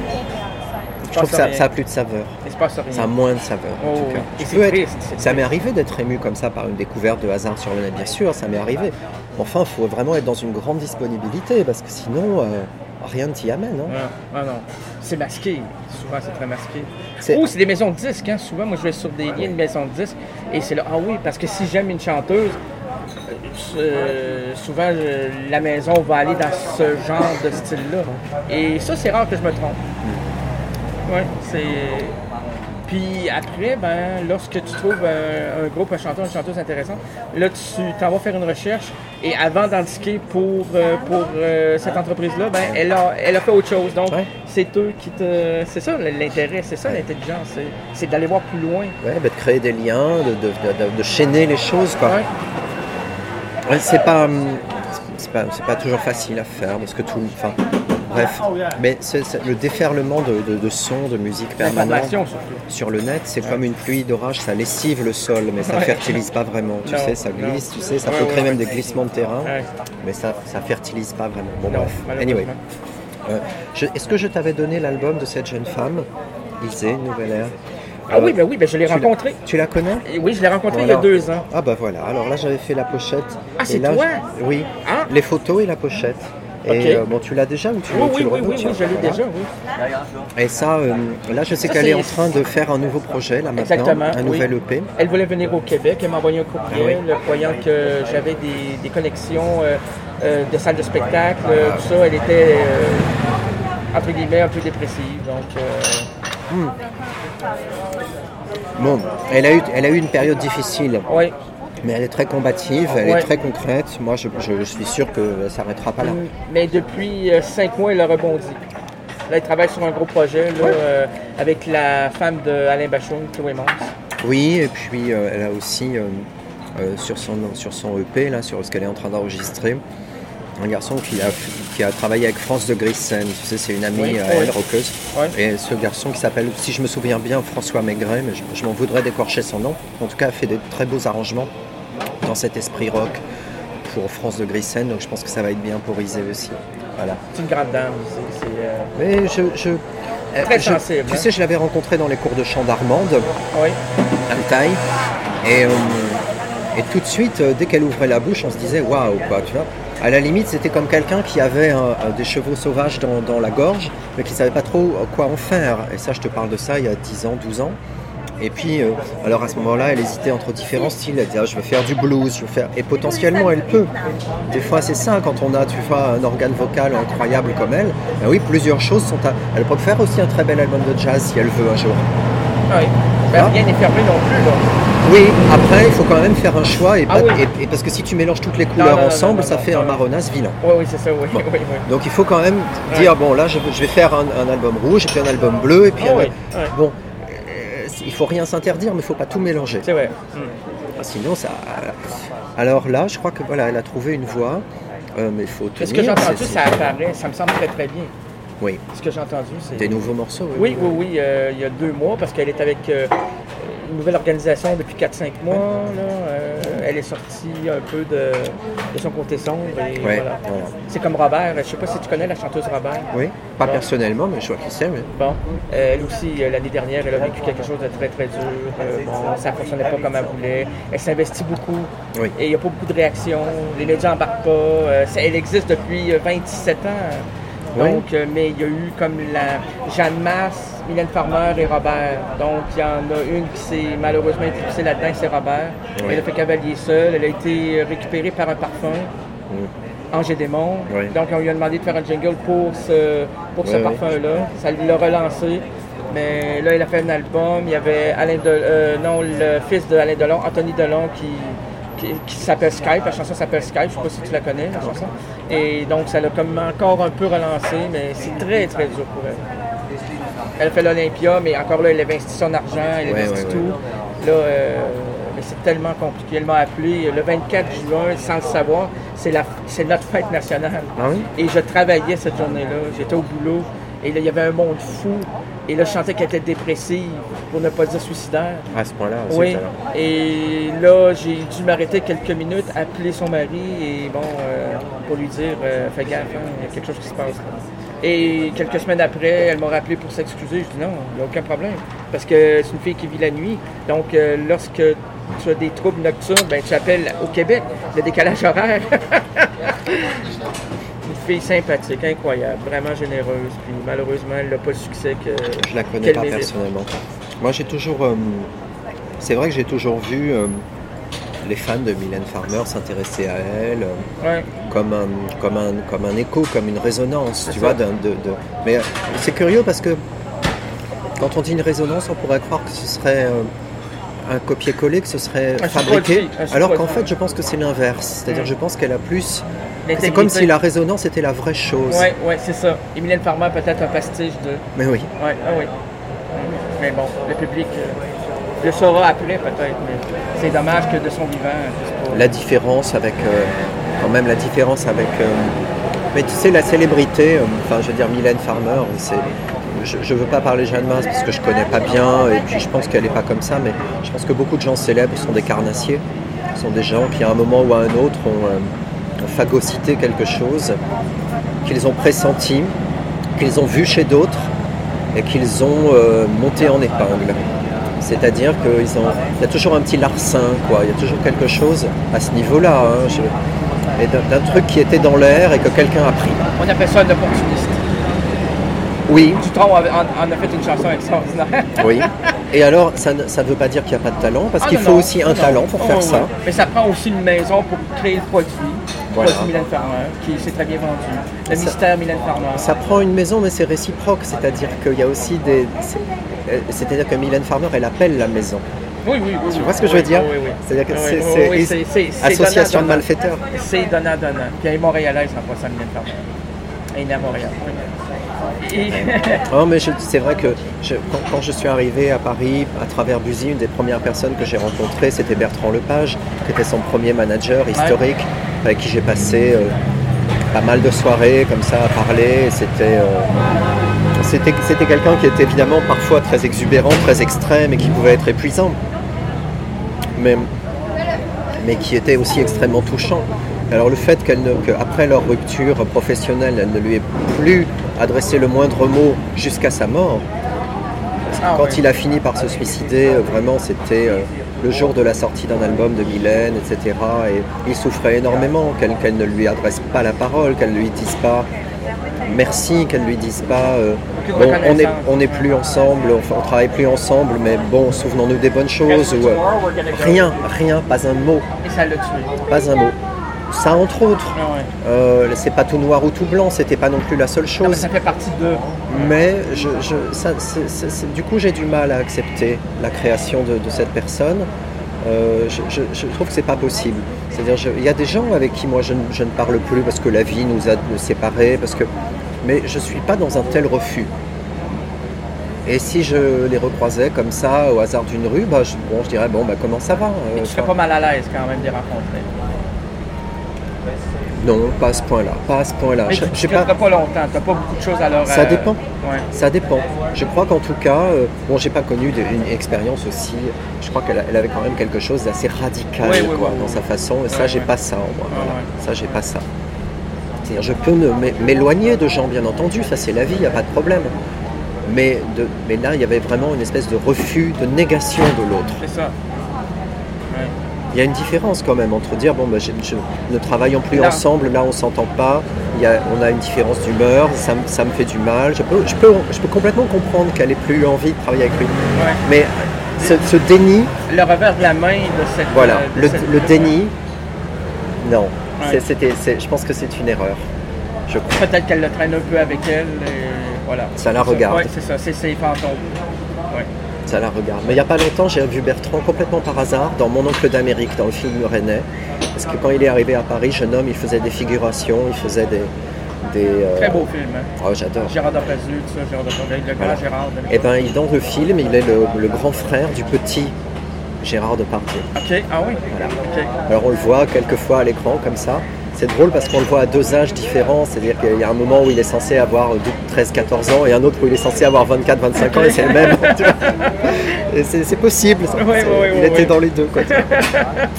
je trouve que ça a plus de saveur. Ça a moins de saveur en tout cas. Ça m'est arrivé d'être ému comme ça par une découverte de hasard sur le net, bien sûr, ça m'est arrivé. Enfin, il faut vraiment être dans une grande disponibilité parce que sinon, rien ne t'y amène. Hein. Ah non, c'est masqué. Souvent, c'est très masqué. C'est- Ou c'est des maisons de disques. Hein. Souvent, moi, je vais sur des liens de maisons de disques et c'est là, ah oui, parce que si j'aime une chanteuse, souvent, la maison va aller dans ce genre de style-là. Et ça, c'est rare que je me trompe. Oui, c'est... Puis après, ben, lorsque tu trouves un groupe, un chanteur, une chanteuse intéressante, là, tu t'en vas faire une recherche et avant d'indiquer pour cette entreprise-là, ben, elle a fait autre chose. Donc, c'est eux qui te... C'est ça l'intérêt, c'est ça l'intelligence, c'est d'aller voir plus loin. Ouais, ben, de créer des liens, de chaîner les choses, quoi. Ouais. Ouais, c'est pas toujours facile à faire parce que enfin, bref, mais le déferlement de sons, de musique permanent L'information, surtout. sur le net, c'est comme une pluie d'orage, ça lessive le sol, mais ça fertilise pas vraiment. Tu sais, ça glisse, tu sais, ça peut créer même des glissements de terrain, mais ça fertilise pas vraiment. Bon, Non, bref. Anyway, est-ce que je t'avais donné l'album de cette jeune femme, Isée, Nouvelle Ère? Ah oui, ben je l'ai rencontré. Tu la connais? Et oui, je l'ai rencontré il y Voilà. a 2 ans. Ah bah voilà, alors là j'avais fait la pochette. Ah, c'est Et là, toi? Oui, Ah. les photos et la pochette. Et Ok. bon, tu l'as déjà ou tu Oui, tu le oui, redoutes, je l'ai voilà. déjà, oui. Et ça, là je sais Ça, qu'elle est c'est- en train de faire un nouveau projet là maintenant, Exactement, un nouvel oui. EP. Elle voulait venir au Québec, elle m'a envoyé un courriel, Ah croyant que j'avais des connexions de salles de spectacle, tout ça. Elle était, entre guillemets, un peu dépressive. Donc, Bon, elle a eu une période difficile, oui. mais elle est très combative, elle Ouais. est très concrète. Moi je suis sûr qu'elle ne s'arrêtera pas là. Mais depuis 5 mois, elle a rebondi. Là, elle travaille sur un gros projet là, avec la femme d'Alain Bachung, Chloé Mons. Oui, et puis elle a aussi sur son EP, là, sur ce qu'elle est en train d'enregistrer, un garçon qui a travaillé avec France de Grissen. Tu sais, c'est une amie Oui, elle, oui. rockeuse. Oui. Et ce garçon qui s'appelle, si je me souviens bien, François Maigret, mais je m'en voudrais d'écorcher son nom. En tout cas, a fait des très beaux arrangements dans cet esprit rock pour France de Grissen, donc je pense que ça va être bien pour Isée aussi. Voilà. C'est une grande dame. Mais Très sensible, tu hein. sais, je l'avais rencontrée dans les cours de chant d'Armande, Oui. Altaï, et tout de suite, dès qu'elle ouvrait la bouche, on se disait waouh, quoi, tu vois. À la limite, c'était comme quelqu'un qui avait des chevaux sauvages dans la gorge, mais qui ne savait pas trop quoi en faire. Et ça, je te parle de ça il y a 10 ans, 12 ans. Et puis, alors à ce moment-là, elle hésitait entre différents styles. Elle disait, je vais faire du blues, je vais faire... Et potentiellement, elle peut. Des fois, c'est ça, quand on a, tu vois, un organe vocal incroyable comme elle. Ben oui, plusieurs choses sont à... Elle peut faire aussi un très bel album de jazz si elle veut un jour. Ah oui. Ben, Ah. rien n'est fermé non plus, là. Oui, après, il faut quand même faire un choix. Et, Ah oui. et parce que si tu mélanges toutes les couleurs non, ensemble, non, ça non, fait non, un non. marronasse vilain. Oui, c'est ça, oui. Bon. Oui. Donc il faut quand même dire, bon là je vais faire un album rouge, et puis un album bleu, et puis Ah un... oui, oui. Bon, il faut rien s'interdire, mais il faut pas tout mélanger. C'est vrai. Sinon ça... Alors là, je crois que voilà, elle a trouvé une voie, mais il faut tenir. Ce que j'ai entendu, c'est- ça apparaît, ça me semble très très bien. Oui, Ce que j'ai entendu, c'est... des nouveaux morceaux. Oui. Oui, il y a 2 mois, parce qu'elle est avec une nouvelle organisation depuis 4-5 mois. Là, elle est sortie un peu de son côté sombre. Et Ouais, voilà. voilà. C'est comme Robert. Je ne sais pas si tu connais la chanteuse Robert. Oui, pas Bon. personnellement, mais je vois qui c'est. Oui. Bon, elle aussi, l'année dernière, elle a vécu quelque chose de très, très dur. Bon, ça ne fonctionnait pas comme elle voulait. Elle s'investit beaucoup. Oui. Et il n'y a pas beaucoup de réactions. Les médias n'embarquent pas. Elle existe depuis 27 ans. Oui. Donc, mais il y a eu comme la Jeanne Mars, Mylène Farmer et Robert. Donc, il y en a une qui s'est malheureusement éclipsée là-dedans, c'est Robert. Oui. Elle a fait cavalier seul. Elle a été récupérée par un parfum. Angers Démon. Oui. Donc, on lui a demandé de faire un jingle pour ce Oui. parfum-là. Ça l'a relancé. Mais là, il a fait un album. Il y avait le fils de Alain Delon, Anthony Delon, qui s'appelle Skype. La chanson s'appelle Skype. Je ne sais pas si tu la connais, la chanson. Et donc, ça l'a comme encore un peu relancé, mais c'est très, très dur pour elle. Elle a fait l'Olympia, mais encore là, elle investit son argent, elle investit ouais. tout. Là, mais c'est tellement compliqué. Elle m'a appelé le 24 juin, sans le savoir. C'est notre fête nationale. Ah oui? Et je travaillais cette journée-là. J'étais au boulot. Et là, il y avait un monde fou. Et là, je sentais qu'elle était dépressive, pour ne pas dire suicidaire. À ce point-là, Oui. zut, alors. Et là, j'ai dû m'arrêter quelques minutes, appeler son mari et bon, pour lui dire fais gaffe, hein, il y a quelque chose qui se passe là. Et quelques semaines après, elle m'a rappelé pour s'excuser. Je dis non, il n'y a aucun problème. Parce que c'est une fille qui vit la nuit. Donc, lorsque tu as des troubles nocturnes, ben, tu appelles au Québec, le décalage horaire. fille sympathique, incroyable, vraiment généreuse. Puis malheureusement, elle n'a pas le succès que. Je la connais qu'elle pas mérite. personnellement. Moi, j'ai toujours. C'est vrai que j'ai toujours vu les fans de Mylène Farmer s'intéresser à elle Ouais. comme un écho, comme une résonance, C'est tu ça. vois. Mais c'est curieux parce que quand on dit une résonance, on pourrait croire que ce serait un copier-coller, que ce serait Un fabriqué, sous-produit, un alors qu'en sous-produit. fait, je pense que c'est l'inverse. C'est-à-dire, je pense qu'elle a plus. C'est L'intégrité. comme si la résonance était la vraie chose. Ouais, c'est ça. Et Mylène Farmer, peut-être un pastiche de. Mais oui. Ouais, ah oui. Mais bon, le public le saura après, peut-être. Mais c'est dommage que de son vivant. c'est pas- La différence avec quand même la différence avec mais tu sais la célébrité enfin je veux dire Mylène Farmer je veux pas parler Jeanne Mars parce que je connais pas bien et puis je pense qu'elle est pas comme ça mais je pense que beaucoup de gens célèbres sont des carnassiers, sont des gens qui à un moment ou à un autre ont phagocyté quelque chose qu'ils ont pressenti, qu'ils ont vu chez d'autres et qu'ils ont monté en épingle. C'est-à-dire qu'il y a toujours un petit larcin, quoi. Il y a toujours quelque chose à ce niveau-là, et d'un truc qui était dans l'air et que quelqu'un a pris. On appelle ça un opportuniste. Oui, Dutronc en a fait une chanson extraordinaire. oui. Et alors, ça ne veut pas dire qu'il n'y a pas de talent, parce Ah, qu'il non, faut non, aussi un non. talent pour Oh, faire ouais. ça. Mais ça prend aussi une maison pour créer le produit. Voilà. Le produit Mylène Farmer, qui s'est très bien vendu. Le Ça- mystère Mylène Farmer. Ça prend une maison, mais c'est réciproque. C'est-à-dire qu'il y a aussi des... C'est-à-dire que Mylène Farmer, elle appelle la maison. Oui. Tu vois ce que je veux dire? Oui. C'est-à-dire que Oui, c'est association de donnant-donnant. malfaiteurs. C'est donnant-donnant. Puis elle est montréalaise en passant, Mylène Farmer. Elle est née à Montréal. Oui. Et... Non, mais c'est vrai que quand je suis arrivé à Paris, à travers Buzy, une des premières personnes que j'ai rencontrées, c'était Bertrand Lepage, qui était son premier manager historique, avec qui j'ai passé pas mal de soirées comme ça à parler. C'était quelqu'un qui était évidemment parfois très exubérant, très extrême et qui pouvait être épuisant, mais qui était aussi extrêmement touchant. Alors le fait qu'après leur rupture professionnelle, elle ne lui ait plus adressé le moindre mot jusqu'à sa mort, quand il a fini par se suicider, vraiment c'était le jour de la sortie d'un album de Mylène, etc. Et il souffrait énormément qu'elle ne lui adresse pas la parole, qu'elle ne lui dise pas merci, qu'elle ne lui dise pas bon, on n'est plus ensemble, on travaille plus ensemble, mais bon, souvenons-nous des bonnes choses. Ou, rien, pas un mot, Et ça l'a tué. pas un mot. Ça entre autres. Ah ouais. C'est pas tout noir ou tout blanc, c'était pas non plus la seule Non, mais chose. ça fait partie de... Mais du coup, j'ai du mal à accepter la création de cette personne. Je trouve que c'est pas possible. C'est-à-dire, il y a des gens avec qui moi je ne parle plus parce que la vie nous a séparés, mais je suis pas dans un tel refus. Et si je les recroisais comme ça au hasard d'une rue, je dirais comment ça va Et tu serais pas mal à l'aise quand même de les rencontrer. Non, pas à ce point-là. Mais tu ne resteras pas longtemps, tu n'as pas beaucoup de choses à leur... Ça dépend. Ouais. Ça dépend. Je crois qu'en tout cas, j'ai pas connu une expérience aussi. Je crois qu'elle avait quand même quelque chose d'assez radical dans sa façon. Et ça, j'ai pas ça en moi. Voilà. Ça, j'ai pas ça. C'est-à-dire, je peux m'éloigner de gens, bien entendu. Ça, c'est la vie, il n'y a pas de problème. Mais là, il y avait vraiment une espèce de refus, de négation de l'autre. C'est ça. Ouais. Il y a une différence quand même entre dire ne travaillons plus ensemble, là on s'entend pas, on a une différence d'humeur, ça me fait du mal. Je peux complètement comprendre qu'elle ait plus envie de travailler avec lui. Ouais. Mais ce déni, le revers de la main de cette... voilà, le déni, non. Ouais. Je pense que c'est une erreur. Je crois. Peut-être qu'elle le traîne un peu avec elle, et voilà. Ça la regarde. Oui, c'est ça, c'est ses fantômes. Ouais. Ça la regarde. Mais il n'y a pas longtemps, j'ai vu Bertrand complètement par hasard dans Mon oncle d'Amérique, dans le film Rennais. Parce que quand il est arrivé à Paris, jeune homme, il faisait des figurations, il faisait des Très beau film. Hein. Oh, j'adore. Gérard Depardieu, tout ça, Gérard Depardieu, le grand Gérard. Et dans le film, il est le grand frère du petit Gérard Depardieu. Ok, ah oui. Voilà. Okay. Alors on le voit quelques fois à l'écran comme ça. C'est drôle parce qu'on le voit à deux âges différents, c'est-à-dire qu'il y a un moment où il est censé avoir 13-14 ans et un autre où il est censé avoir 24-25 ans et c'est le même. Et c'est possible, ça. Il était dans les deux. Quoi.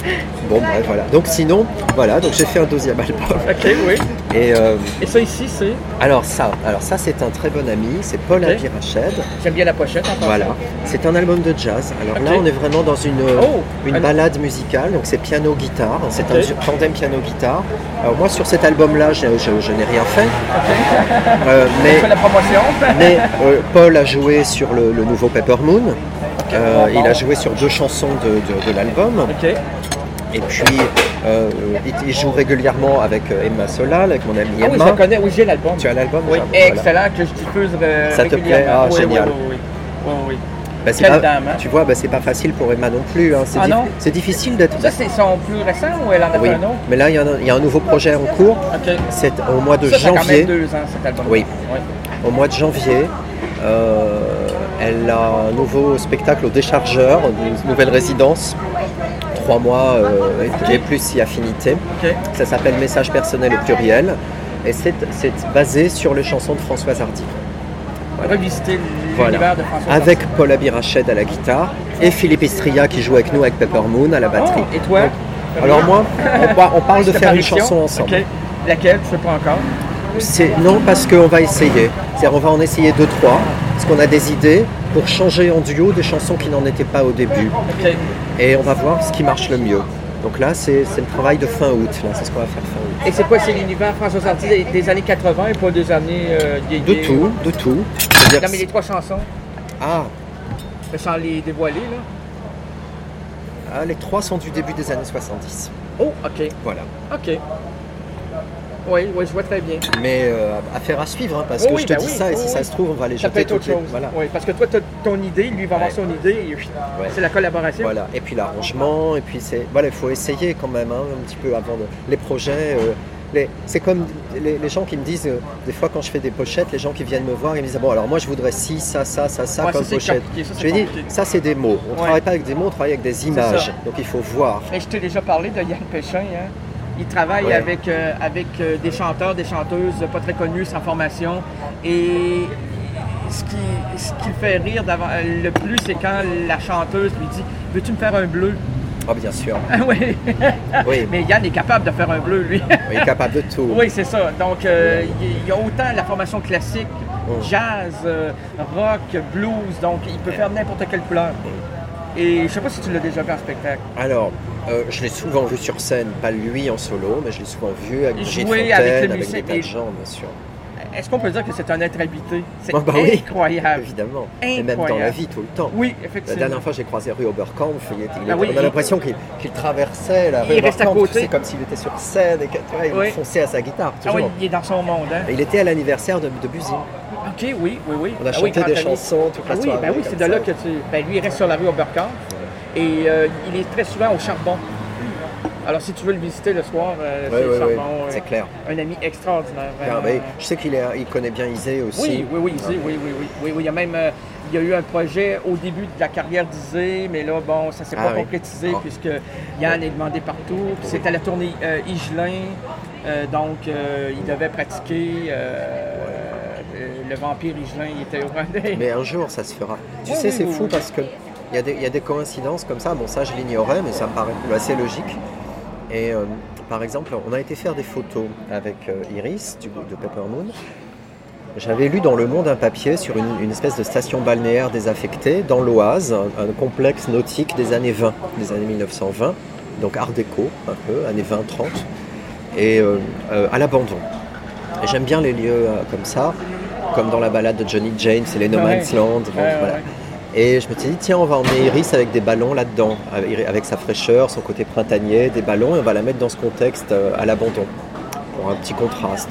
Bon, bref, voilà. Donc sinon, voilà, donc j'ai fait un deuxième album. Ok, oui. Et ça ici, c'est... alors ça c'est un très bon ami, c'est Paul Abirached. J'aime bien la pochette en Voilà, c'est un album de jazz. Alors là, on est vraiment dans une balade musicale, donc c'est piano-guitare, c'est un tandem piano-guitare. Alors moi, sur cet album-là, je n'ai rien fait. Mais fait la promotion. Mais Paul a joué sur le nouveau Pepper Moon. Il a joué sur 2 chansons de l'album. Et puis, il joue régulièrement avec Emma Solal, avec mon amie Emma. Oui, je la connais, oui, j'ai l'album. Tu as l'album? Oui, excellent, que je diffuse régulièrement. Ça te plaît? Ah, génial. Oui. Bah, Quelle dame, hein? Tu vois, c'est pas facile pour Emma non plus. Hein. C'est difficile d'être... Ça, c'est son plus récent ou elle en a fait un autre? Mais là, il y a un nouveau projet en cours. C'est au mois de janvier. Ça quand même 2 ans, cet album. Oui. Au mois de janvier, elle a un nouveau spectacle au Déchargeur, une nouvelle résidence. 3 mois et plus si affinité. Ça s'appelle Message personnel au pluriel. Et c'est basé sur les chansons de Françoise Hardy. Revisiter l'univers de Françoise Hardy. Avec Paul Abirached à la guitare et Philippe Istria qui joue avec nous avec Pepper Moon à la batterie. Et toi? Alors moi, on parle de faire une chanson ensemble. Laquelle? Je ne sais pas encore. Non, parce qu'on va essayer. C'est-à-dire on va en essayer 2-3, parce qu'on a des idées pour changer en duo des chansons qui n'en étaient pas au début. Et on va voir ce qui marche le mieux. Donc là, c'est le travail de fin août. C'est ce qu'on va faire fin août. Et c'est quoi? C'est l'univers Françoise Hardy des années 80 et pas des années... de tout. Non, mais les 3 chansons. Ah. Sans les dévoiler, là. Ah, les 3 sont du début des années 70. Oh, ok. Voilà. Ok. Oui, je vois très bien. Mais affaire à suivre, hein, parce que je te dis ça, et si ça se trouve, on va les jeter. Ça peut être autre chose. Voilà. Oui, parce que toi, tu as ton idée, lui va avoir son idée, et c'est la collaboration. Voilà, et puis l'arrangement, et puis il faut essayer quand même, hein, un petit peu avant les projets. C'est comme les gens qui me disent, des fois quand je fais des pochettes, les gens qui viennent me voir, ils me disent bon alors moi je voudrais ci, ça comme pochette. Je lui dis ça c'est des mots, on ne travaille pas avec des mots, on travaille avec des images, donc il faut voir. Et je t'ai déjà parlé de Yann Péchin, hein? Il travaille avec des chanteurs, des chanteuses pas très connus, sans formation. Et ce qui le fait rire le plus, c'est quand la chanteuse lui dit « Veux-tu me faire un bleu? » Ah, bien sûr. Oui. Mais Yann est capable de faire un bleu, lui. Il est capable de tout. Oui, c'est ça. Donc, il y a autant la formation classique, jazz, rock, blues. Donc, il peut faire n'importe quelle couleur. Et je ne sais pas si tu l'as déjà vu en spectacle. Alors, je l'ai souvent vu sur scène, pas lui en solo, mais je l'ai souvent vu avec Brigitte Fontaine, avec des tas de gens, bien sûr. Est-ce qu'on peut dire que c'est un être habité? C'est incroyable. Oui, évidemment. Incroyable. Et même dans la vie, tout le temps. Oui, effectivement. La dernière fois, j'ai croisé rue Oberkampf. On a l'impression qu'il traversait la rue Oberkampf. Il reste à côté. C'est comme s'il était sur scène et il fonçait à sa guitare. Toujours. Ah oui, il est dans son monde. Hein? Il était à l'anniversaire de Buzy. Ok, oui. On a chanté des chansons toute la soirée. Oui, c'est de là que lui, il reste sur la rue Oberkampf. Et il est très souvent au Charbon. Alors, si tu veux le visiter le soir, c'est le Charbon. C'est clair. Un ami extraordinaire. Je sais qu'il connaît bien Isée aussi. Oui, Isée, oui. Il y a eu un projet au début de la carrière d'Isée, mais là, bon, ça ne s'est pas concrétisé puisque Yann est demandé partout. Puis c'était la tournée Higelin, donc il devait pratiquer le vampire Higelin. Il était au rendez. Mais un jour, ça se fera. Tu sais, c'est fou parce que il y a des coïncidences comme ça. Bon, ça, je l'ignorais, mais ça me paraît assez logique. Et par exemple, on a été faire des photos avec Iris de Pepper Moon. J'avais lu dans Le Monde un papier sur une espèce de station balnéaire désaffectée dans l'Oise, un complexe nautique des années 20, des années 1920, donc art déco un peu, années 20-30, et à l'abandon. Et j'aime bien les lieux comme ça, comme dans la balade de Johnny James, c'est les No Man's Land. Voilà. Et je me suis dit, tiens, on va emmener Iris avec des ballons là-dedans, avec sa fraîcheur, son côté printanier, des ballons, et on va la mettre dans ce contexte à l'abandon, pour un petit contraste.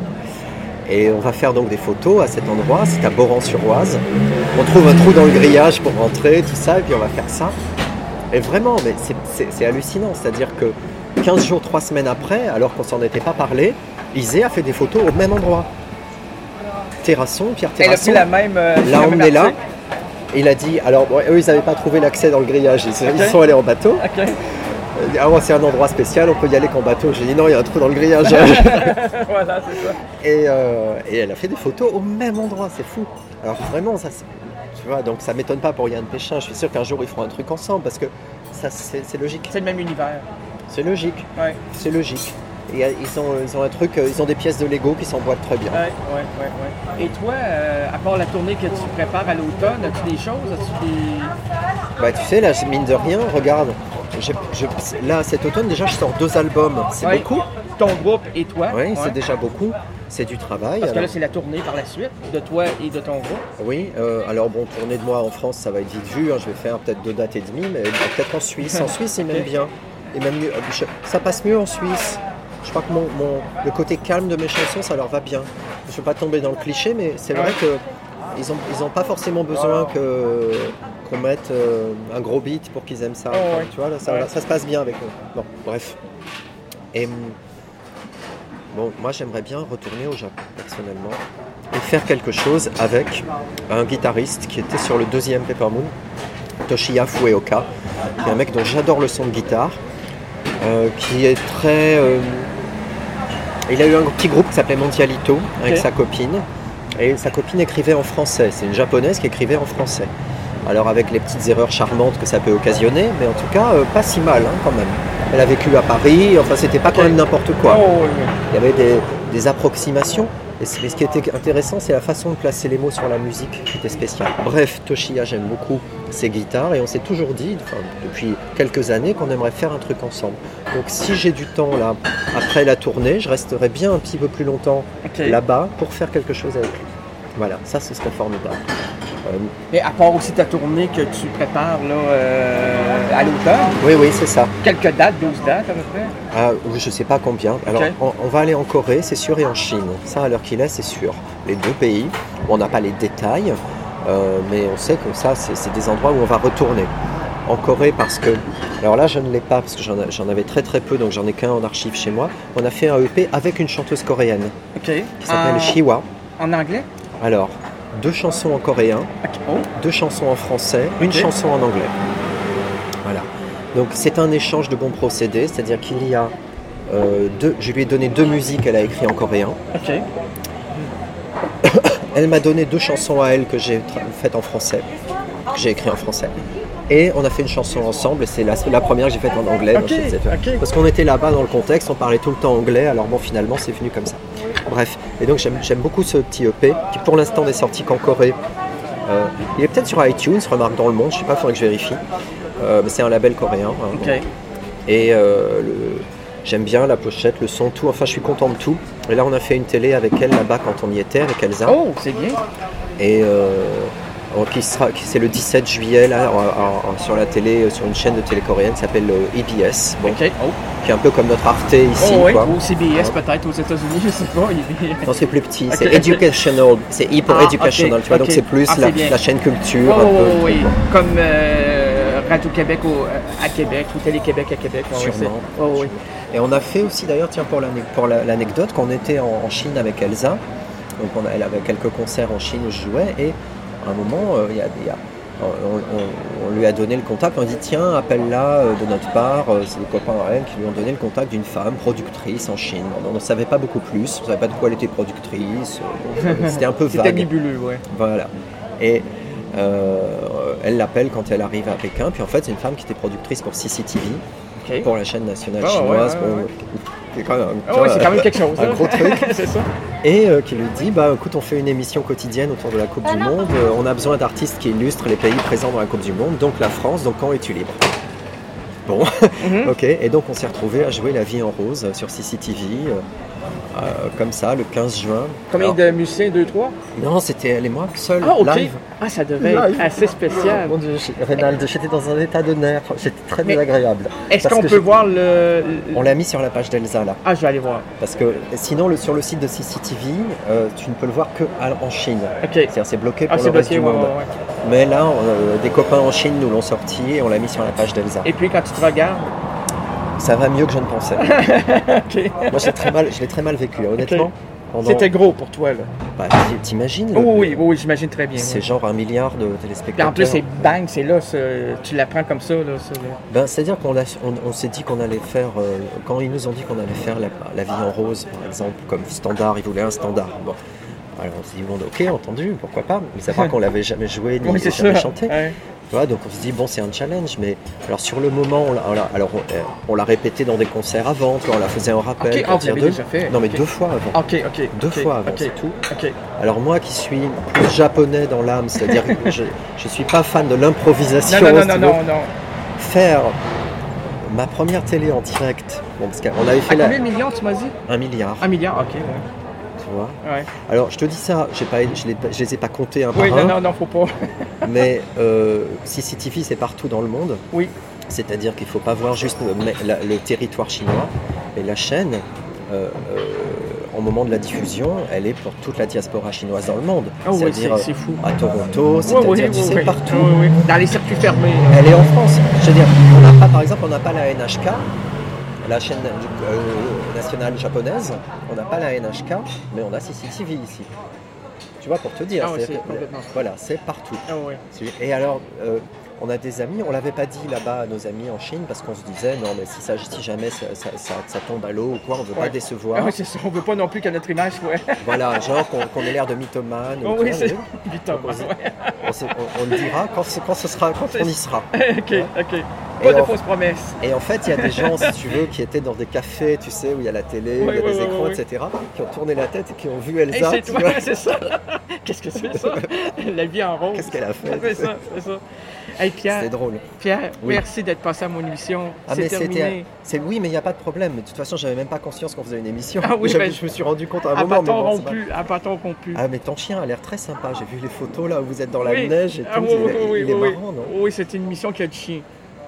Et on va faire donc des photos à cet endroit, c'est à Boran-sur-Oise. On trouve un trou dans le grillage pour rentrer, tout ça, et puis on va faire ça. Et vraiment, mais c'est hallucinant, c'est-à-dire que 15 jours, 3 semaines après, alors qu'on s'en était pas parlé, Isée a fait des photos au même endroit. Terrasson, Pierre Terrasson. Elle a pris la même... l'a emmené là. Il a dit, alors eux ils n'avaient pas trouvé l'accès dans le grillage, ils sont allés en bateau. Ah ouais, c'est un endroit spécial, on peut y aller qu'en bateau. J'ai dit non, il y a un trou dans le grillage. Voilà, c'est ça. Et elle a fait des photos au même endroit, c'est fou. Alors vraiment, ça, tu vois, donc ça m'étonne pas pour Yann Péchin. Je suis sûr qu'un jour ils feront un truc ensemble parce que ça, c'est logique. C'est le même univers. C'est logique. Ouais. C'est logique. Et ils ont un truc, ils ont des pièces de Lego qui s'emboîtent très bien. Ouais. Et toi, à part la tournée que tu prépares à l'automne, as-tu des choses? As-tu des... Bah tu sais, là, mine de rien, regarde. Là, cet automne, déjà, je sors 2 albums. C'est beaucoup. Ton groupe et toi. Oui, c'est déjà beaucoup. C'est du travail. Parce que là, c'est la tournée par la suite, de toi et de ton groupe. Oui, alors bon, tournée de moi en France, ça va être vite vu. Hein. Je vais faire peut-être 2 dates et demie, mais peut-être en Suisse. En Suisse, c'est même bien. Et même mieux. Ça passe mieux en Suisse. Je crois que le côté calme de mes chansons, ça leur va bien. Je ne veux pas tomber dans le cliché, mais c'est vrai qu'ils n'ont pas forcément besoin qu'on mette un gros beat pour qu'ils aiment ça. Tu vois, là, ça se passe bien avec eux. Bon, bref. Et bon, moi, j'aimerais bien retourner au Japon, personnellement, et faire quelque chose avec un guitariste qui était sur le 2e Paper Moon, Toshiya Fueoka, qui est un mec dont j'adore le son de guitare, qui est très... il a eu un petit groupe qui s'appelait Mondialito avec sa copine, et sa copine écrivait en français. C'est une japonaise qui écrivait en français. Alors avec les petites erreurs charmantes que ça peut occasionner, mais en tout cas pas si mal quand même. Elle a vécu à Paris, enfin c'était pas quand même n'importe quoi. Il y avait des approximations, et ce qui était intéressant, c'est la façon de placer les mots sur la musique qui était spéciale. Bref, Toshiya, j'aime beaucoup ses guitares, et on s'est toujours dit, depuis quelques années, qu'on aimerait faire un truc ensemble. Donc si j'ai du temps là, après la tournée, je resterai bien un petit peu plus longtemps là-bas pour faire quelque chose avec lui. Voilà, ça ce serait formidable. Et à part aussi ta tournée que tu prépares là, à l'automne. Oui, c'est ça. Quelques dates, 12 dates à peu près? Je ne sais pas combien. Alors, on va aller en Corée, c'est sûr, et en Chine. Ça, à l'heure qu'il est, c'est sûr. Les 2 pays. On n'a pas les détails, mais on sait que ça, c'est des endroits où on va retourner. En Corée, parce que... Alors là, je ne l'ai pas, parce que j'en avais très très peu, donc j'en ai qu'un en archive chez moi. On a fait un EP avec une chanteuse coréenne qui s'appelle Shiwa. En anglais? Alors... 2 chansons en coréen, 2 chansons en français, une chanson en anglais. Voilà. Donc c'est un échange de bons procédés, c'est-à-dire qu'il y a je lui ai donné 2 musiques qu'elle a écrites en coréen. Elle m'a donné 2 chansons à elle que j'ai faites en français, que j'ai écrites en français. Et on a fait une chanson ensemble, et c'est la première que j'ai faite en anglais. Parce qu'on était là-bas dans le contexte, on parlait tout le temps anglais, alors bon, finalement c'est venu comme ça. Bref, et donc j'aime beaucoup ce petit EP, qui pour l'instant n'est sorti qu'en Corée. Il est peut-être sur iTunes, remarque dans le monde, je sais pas, il faudrait que je vérifie. Mais c'est un label coréen. Bon. Et j'aime bien la pochette, le son, tout, enfin je suis content de tout. Et là on a fait une télé avec elle là-bas quand on y était, avec Elsa. Oh, c'est bien. Et c'est le 17 juillet là, sur la télé, sur une chaîne de télé coréenne qui s'appelle EBS, qui est un peu comme notre Arte ici. Ou CBS peut-être aux États-Unis, je sais pas. Non, c'est plus petit, c'est Educational, c'est E pour Educational, tu vois, donc c'est plus la chaîne culture. Comme Radio-Québec à Québec, ou Télé-Québec à Québec. Sûrement. Et on a fait aussi d'ailleurs, tiens, pour l'anecdote, quand on était en Chine avec Elsa, donc elle avait quelques concerts en Chine où je jouais, et à un moment, on lui a donné le contact, on a dit tiens, appelle-la de notre part, c'est des copains à elle qui lui ont donné le contact d'une femme productrice en Chine. On ne savait pas beaucoup plus, on ne savait pas de quoi elle était productrice, c'était un peu vague. C'était nébuleux, Voilà. Et elle l'appelle quand elle arrive à Pékin, puis en fait c'est une femme qui était productrice pour CCTV, pour la chaîne nationale chinoise. C'est quand même quelque chose. Un gros truc. C'est ça. Et qui lui dit, écoute, on fait une émission quotidienne autour de la Coupe du Monde, on a besoin d'artistes qui illustrent les pays présents dans la Coupe du Monde, donc la France, donc quand es-tu libre? Bon, ok, et donc on s'est retrouvés à jouer La Vie en Rose sur CCTV, comme ça, le 15 juin. Combien de musiciens, 2-3? Non, c'était elle et moi, seul, live. Ah, ça devait être assez spécial. Mon Dieu, Reynald, j'étais dans un état de nerfs, c'était très désagréable. Est-ce qu'on peut voir le... On l'a mis sur la page d'Elsa, là. Ah, je vais aller voir. Parce que sinon, sur le site de CCTV, tu ne peux le voir qu'en Chine. C'est-à-dire, c'est bloqué pour le reste du monde. Mais là, des copains en Chine nous l'ont sorti et on l'a mis sur la page d'Elsa. Et puis, quand tu te regardes? Ça va mieux que je ne pensais. Moi, je l'ai très mal vécu, honnêtement. C'était gros pour toi, là. T'imagines? Oui, j'imagine très bien. C'est genre 1 milliard de téléspectateurs. Et en plus, c'est bang, c'est là, tu l'apprends comme ça. C'est-à-dire qu'on s'est dit qu'on allait faire, quand ils nous ont dit qu'on allait faire la Vie en Rose, par exemple, comme standard, ils voulaient un standard. Bon. Alors on se dit, bon, ok, entendu, pourquoi pas, mais c'est pas qu'on l'avait jamais joué ni Oui, c'est jamais ça. chanté. Ouais. Tu vois, donc on se dit, bon, c'est un challenge, mais alors sur le moment, on l'a répété dans des concerts avant, tu vois, on la faisait en rappel. Ok, vous l'avez déjà fait. Non, mais Ok. 2 fois avant. Ok. 2 fois avant, ok, c'est tout. Ok. Alors moi qui suis plus japonais dans l'âme, c'est-à-dire que je suis pas fan de l'improvisation, Non. si tu veux, faire ma première télé en direct, bon, parce qu'on avait À fait combien de millions tu m'as dit? 1 milliard, 1 milliard, ok. tu vois. Ouais. Alors je te dis ça, je les ai pas comptés un par Oui, un, non, faut pas. mais CCTV c'est partout dans le monde, Oui. c'est-à-dire qu'il faut pas voir juste le territoire chinois, mais la chaîne, au moment de la diffusion, elle est pour toute la diaspora chinoise dans le monde, Oh, oui, c'est-à-dire c'est fou. à Toronto, c'est-à-dire tu sais partout. Oui. Dans les circuits fermés. Elle est en France. Je veux dire, par exemple, on n'a pas la NHK, la chaîne nationale japonaise. On n'a pas la NHK, mais on a CCTV ici. Tu vois, pour te dire. Ah ouais, c'est complètement fou. Voilà, c'est partout. Ah oui. Et alors, on a des amis, on l'avait pas dit là-bas à nos amis en Chine, parce qu'on se disait, non, mais si jamais ça tombe à l'eau ou quoi, on ne veut pas décevoir. Ah oui, c'est ça. On veut pas non plus que notre image soit. Voilà, genre qu'on ait l'air de mythomane. Oh, ou oui, quoi, c'est mais mythomane, on le dira quand on y sera. Ok. Pas de fausses promesses. Et en fait, il y a des gens, si tu veux, qui étaient dans des cafés, tu sais, où il y a la télé, où il y a des écrans, etc., qui ont tourné la tête et qui ont vu Elsa. C'est tu toi, vois. c'est ça. Qu'est-ce que c'est ça? La vie en rose. Qu'est-ce qu'elle a fait? C'est ça. Hey Pierre, C'était drôle. Pierre, Oui. merci d'être passé à mon émission. Ah, C'est mais terminé. oui, mais il n'y a pas de problème. De toute façon, j'avais même pas conscience qu'on faisait une émission. Ah oui, ben, je me suis rendu compte à un À moment. bâton mais bon, c'est rompu, à bâton rompu. pas- Ah, mais ton chien a l'air très sympa. J'ai vu les photos là où vous êtes dans la Oui. neige et tout. Ah, oui, il est marrant, non? Oui, c'était une mission qui a du chien.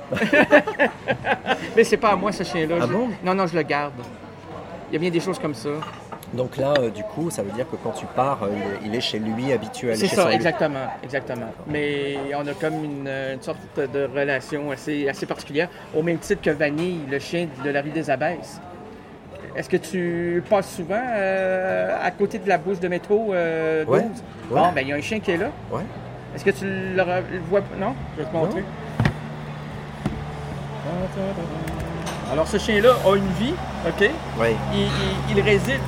Mais c'est pas à moi ce chien-là. Ah bon? Non, je le garde. Il y a bien des choses comme ça. Donc là, du coup, ça veut dire que quand tu pars, il est chez lui habituel. C'est chez ça, son lieu. exactement. Mais on a comme une sorte de relation assez particulière, au même titre que Vanille, le chien de la rue des Abbesses. Est-ce que tu passes souvent à côté de la bouche de métro 12? Ouais. Bon, ben il y a un chien qui est là. Ouais. Est-ce que tu le vois? Non? Je vais te montrer. Alors, ce chien-là a une vie, OK? Ouais. Il réside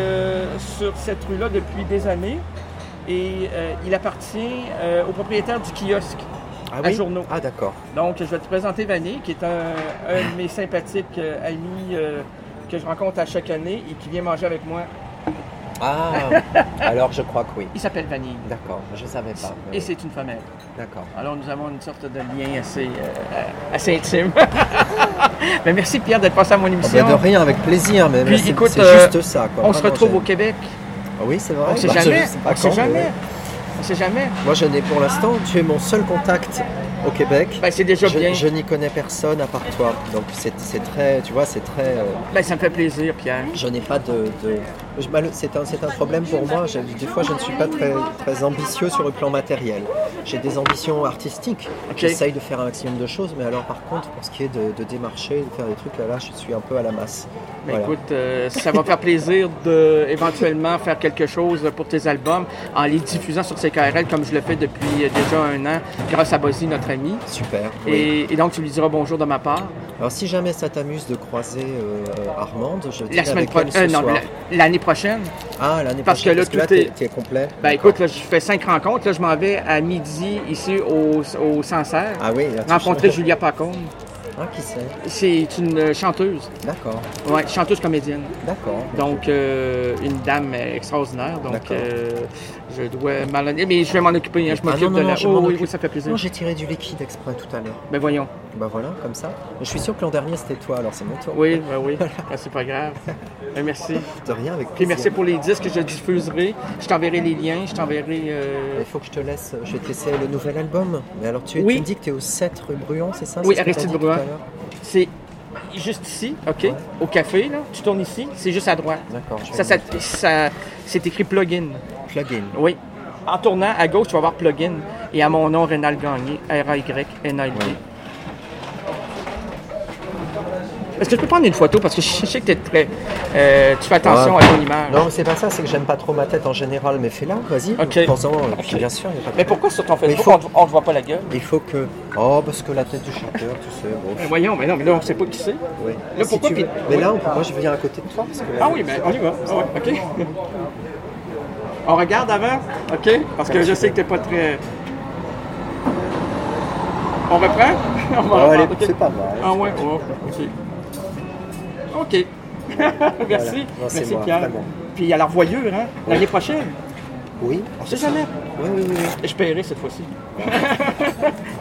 sur cette rue-là depuis des années et il appartient au propriétaire du kiosque Ah à oui? journaux. Ah d'accord. Donc, je vais te présenter Vanille, qui est un de mes sympathiques amis que je rencontre à chaque année et qui vient manger avec moi. Ah, alors je crois que oui. Il s'appelle Vanille D'accord, je ne savais pas. et c'est une femelle. D'accord. Alors, nous avons une sorte de lien assez intime. Mais merci Pierre d'être passé à mon Oh, émission. ben de rien, avec plaisir, mais Puis, c'est écoute, juste ça. Quoi. On se Vraiment, retrouve j'ai- au Québec. Ah oui, c'est vrai. On sait Bah, jamais. je sais pas On sait quand, mais jamais. ouais. On sait jamais. Moi, je n'ai pour l'instant, tu es mon seul contact au Québec. Ben, c'est déjà bien. Je n'y connais personne à part toi. Donc c'est très, tu vois, c'est très. Ben, ça me fait plaisir, Pierre. Je n'ai pas c'est un problème pour moi. Des fois, je ne suis pas très ambitieux sur le plan matériel. J'ai des ambitions artistiques. Ok. J'essaye de faire un maximum de choses, mais alors par contre, pour ce qui est de démarcher, de faire des trucs, là, je suis un peu à la masse. Ben, Voilà. écoute, ça va faire plaisir de éventuellement faire quelque chose pour tes albums en les diffusant sur CKRL comme je le fais depuis déjà 1 an grâce à Bozzy, notre ami. Super. Oui. Et donc, tu lui diras bonjour de ma part. Alors, si jamais ça t'amuse de croiser Armande, je La dirai semaine avec elle prochaine, ce non, soir. l'année prochaine. Ah, l'année parce prochaine, que là, parce que là, tout est- t'es complet. Ben D'accord. écoute, là, je fais 5 rencontres. Là, je m'en vais à midi ici au Sancerre. Ah oui, là, tu Rencontrer chantes. Julia Pacôme. Ah, qui c'est? C'est une chanteuse. D'accord, Ouais, chanteuse comédienne. d'accord. Donc, une dame extraordinaire. Donc, D'accord. je dois m'en... Mais je vais m'en occuper. Hein, je Ah, m'occupe non, de non, la... je Oh, m'en oui, occupe. oui, ça fait plaisir. Non, j'ai tiré du liquide exprès tout à l'heure. Ben voyons. Bah voilà, comme ça. Mais je suis sûr que l'an dernier c'était toi, alors c'est mon tour. Oui, ben oui. Ben, c'est pas grave. Ben, merci. De rien, avec Puis plaisir. merci pour les disques que je diffuserai. Je t'enverrai les liens. Je t'enverrai... Il faut que je te laisse, je vais te laisser le nouvel album. Mais alors tu Oui. me dis que tu es au 7 rue Bruant, c'est ça? Oui, C'est ce que Aristide t'as dit tout Bruant. à l'heure. C'est juste ici, OK? Ouais. Au café, là. Tu tournes ici. C'est juste à droite. D'accord. je vais C'est écrit plugin. plug-in. Oui. En tournant à gauche, tu vas voir plugin. Et à mon nom, Rénal Gagné, R-A-Y-N-A-L-D. Ouais. Est-ce que je peux prendre une photo? Parce que je sais que tu fais attention Ouais. à ton image. Non, mais c'est pas ça, c'est que j'aime pas trop ma tête en général, mais fais-la, vas-y. Ok. Prends-en, Ok. puis bien sûr, il n'y a pas de Mais pourquoi sur ton Mais il Facebook, faut- on ne voit pas la gueule? Il faut que. Oh, parce que la tête du chanteur, tu sais. Bon. Mais voyons, mais non, mais là, on ne sait pas qui c'est. Oui. Là, Si pourquoi tu veux- puis- Mais oui. là, moi, je viens à côté de toi. Parce que Ah oui, ben on y va. Ah ouais, OK. On regarde avant? OK? Parce que je sais que tu n'es pas très... On reprend? On va allez, reprendre, OK. c'est pas mal. Ah ouais? Oh, OK. OK. Merci. Non, c'est Merci moi, Pierre. vraiment. Puis à la revoyure, hein? L'année prochaine. Oui. On sait jamais. Oui. Je paierai cette fois-ci.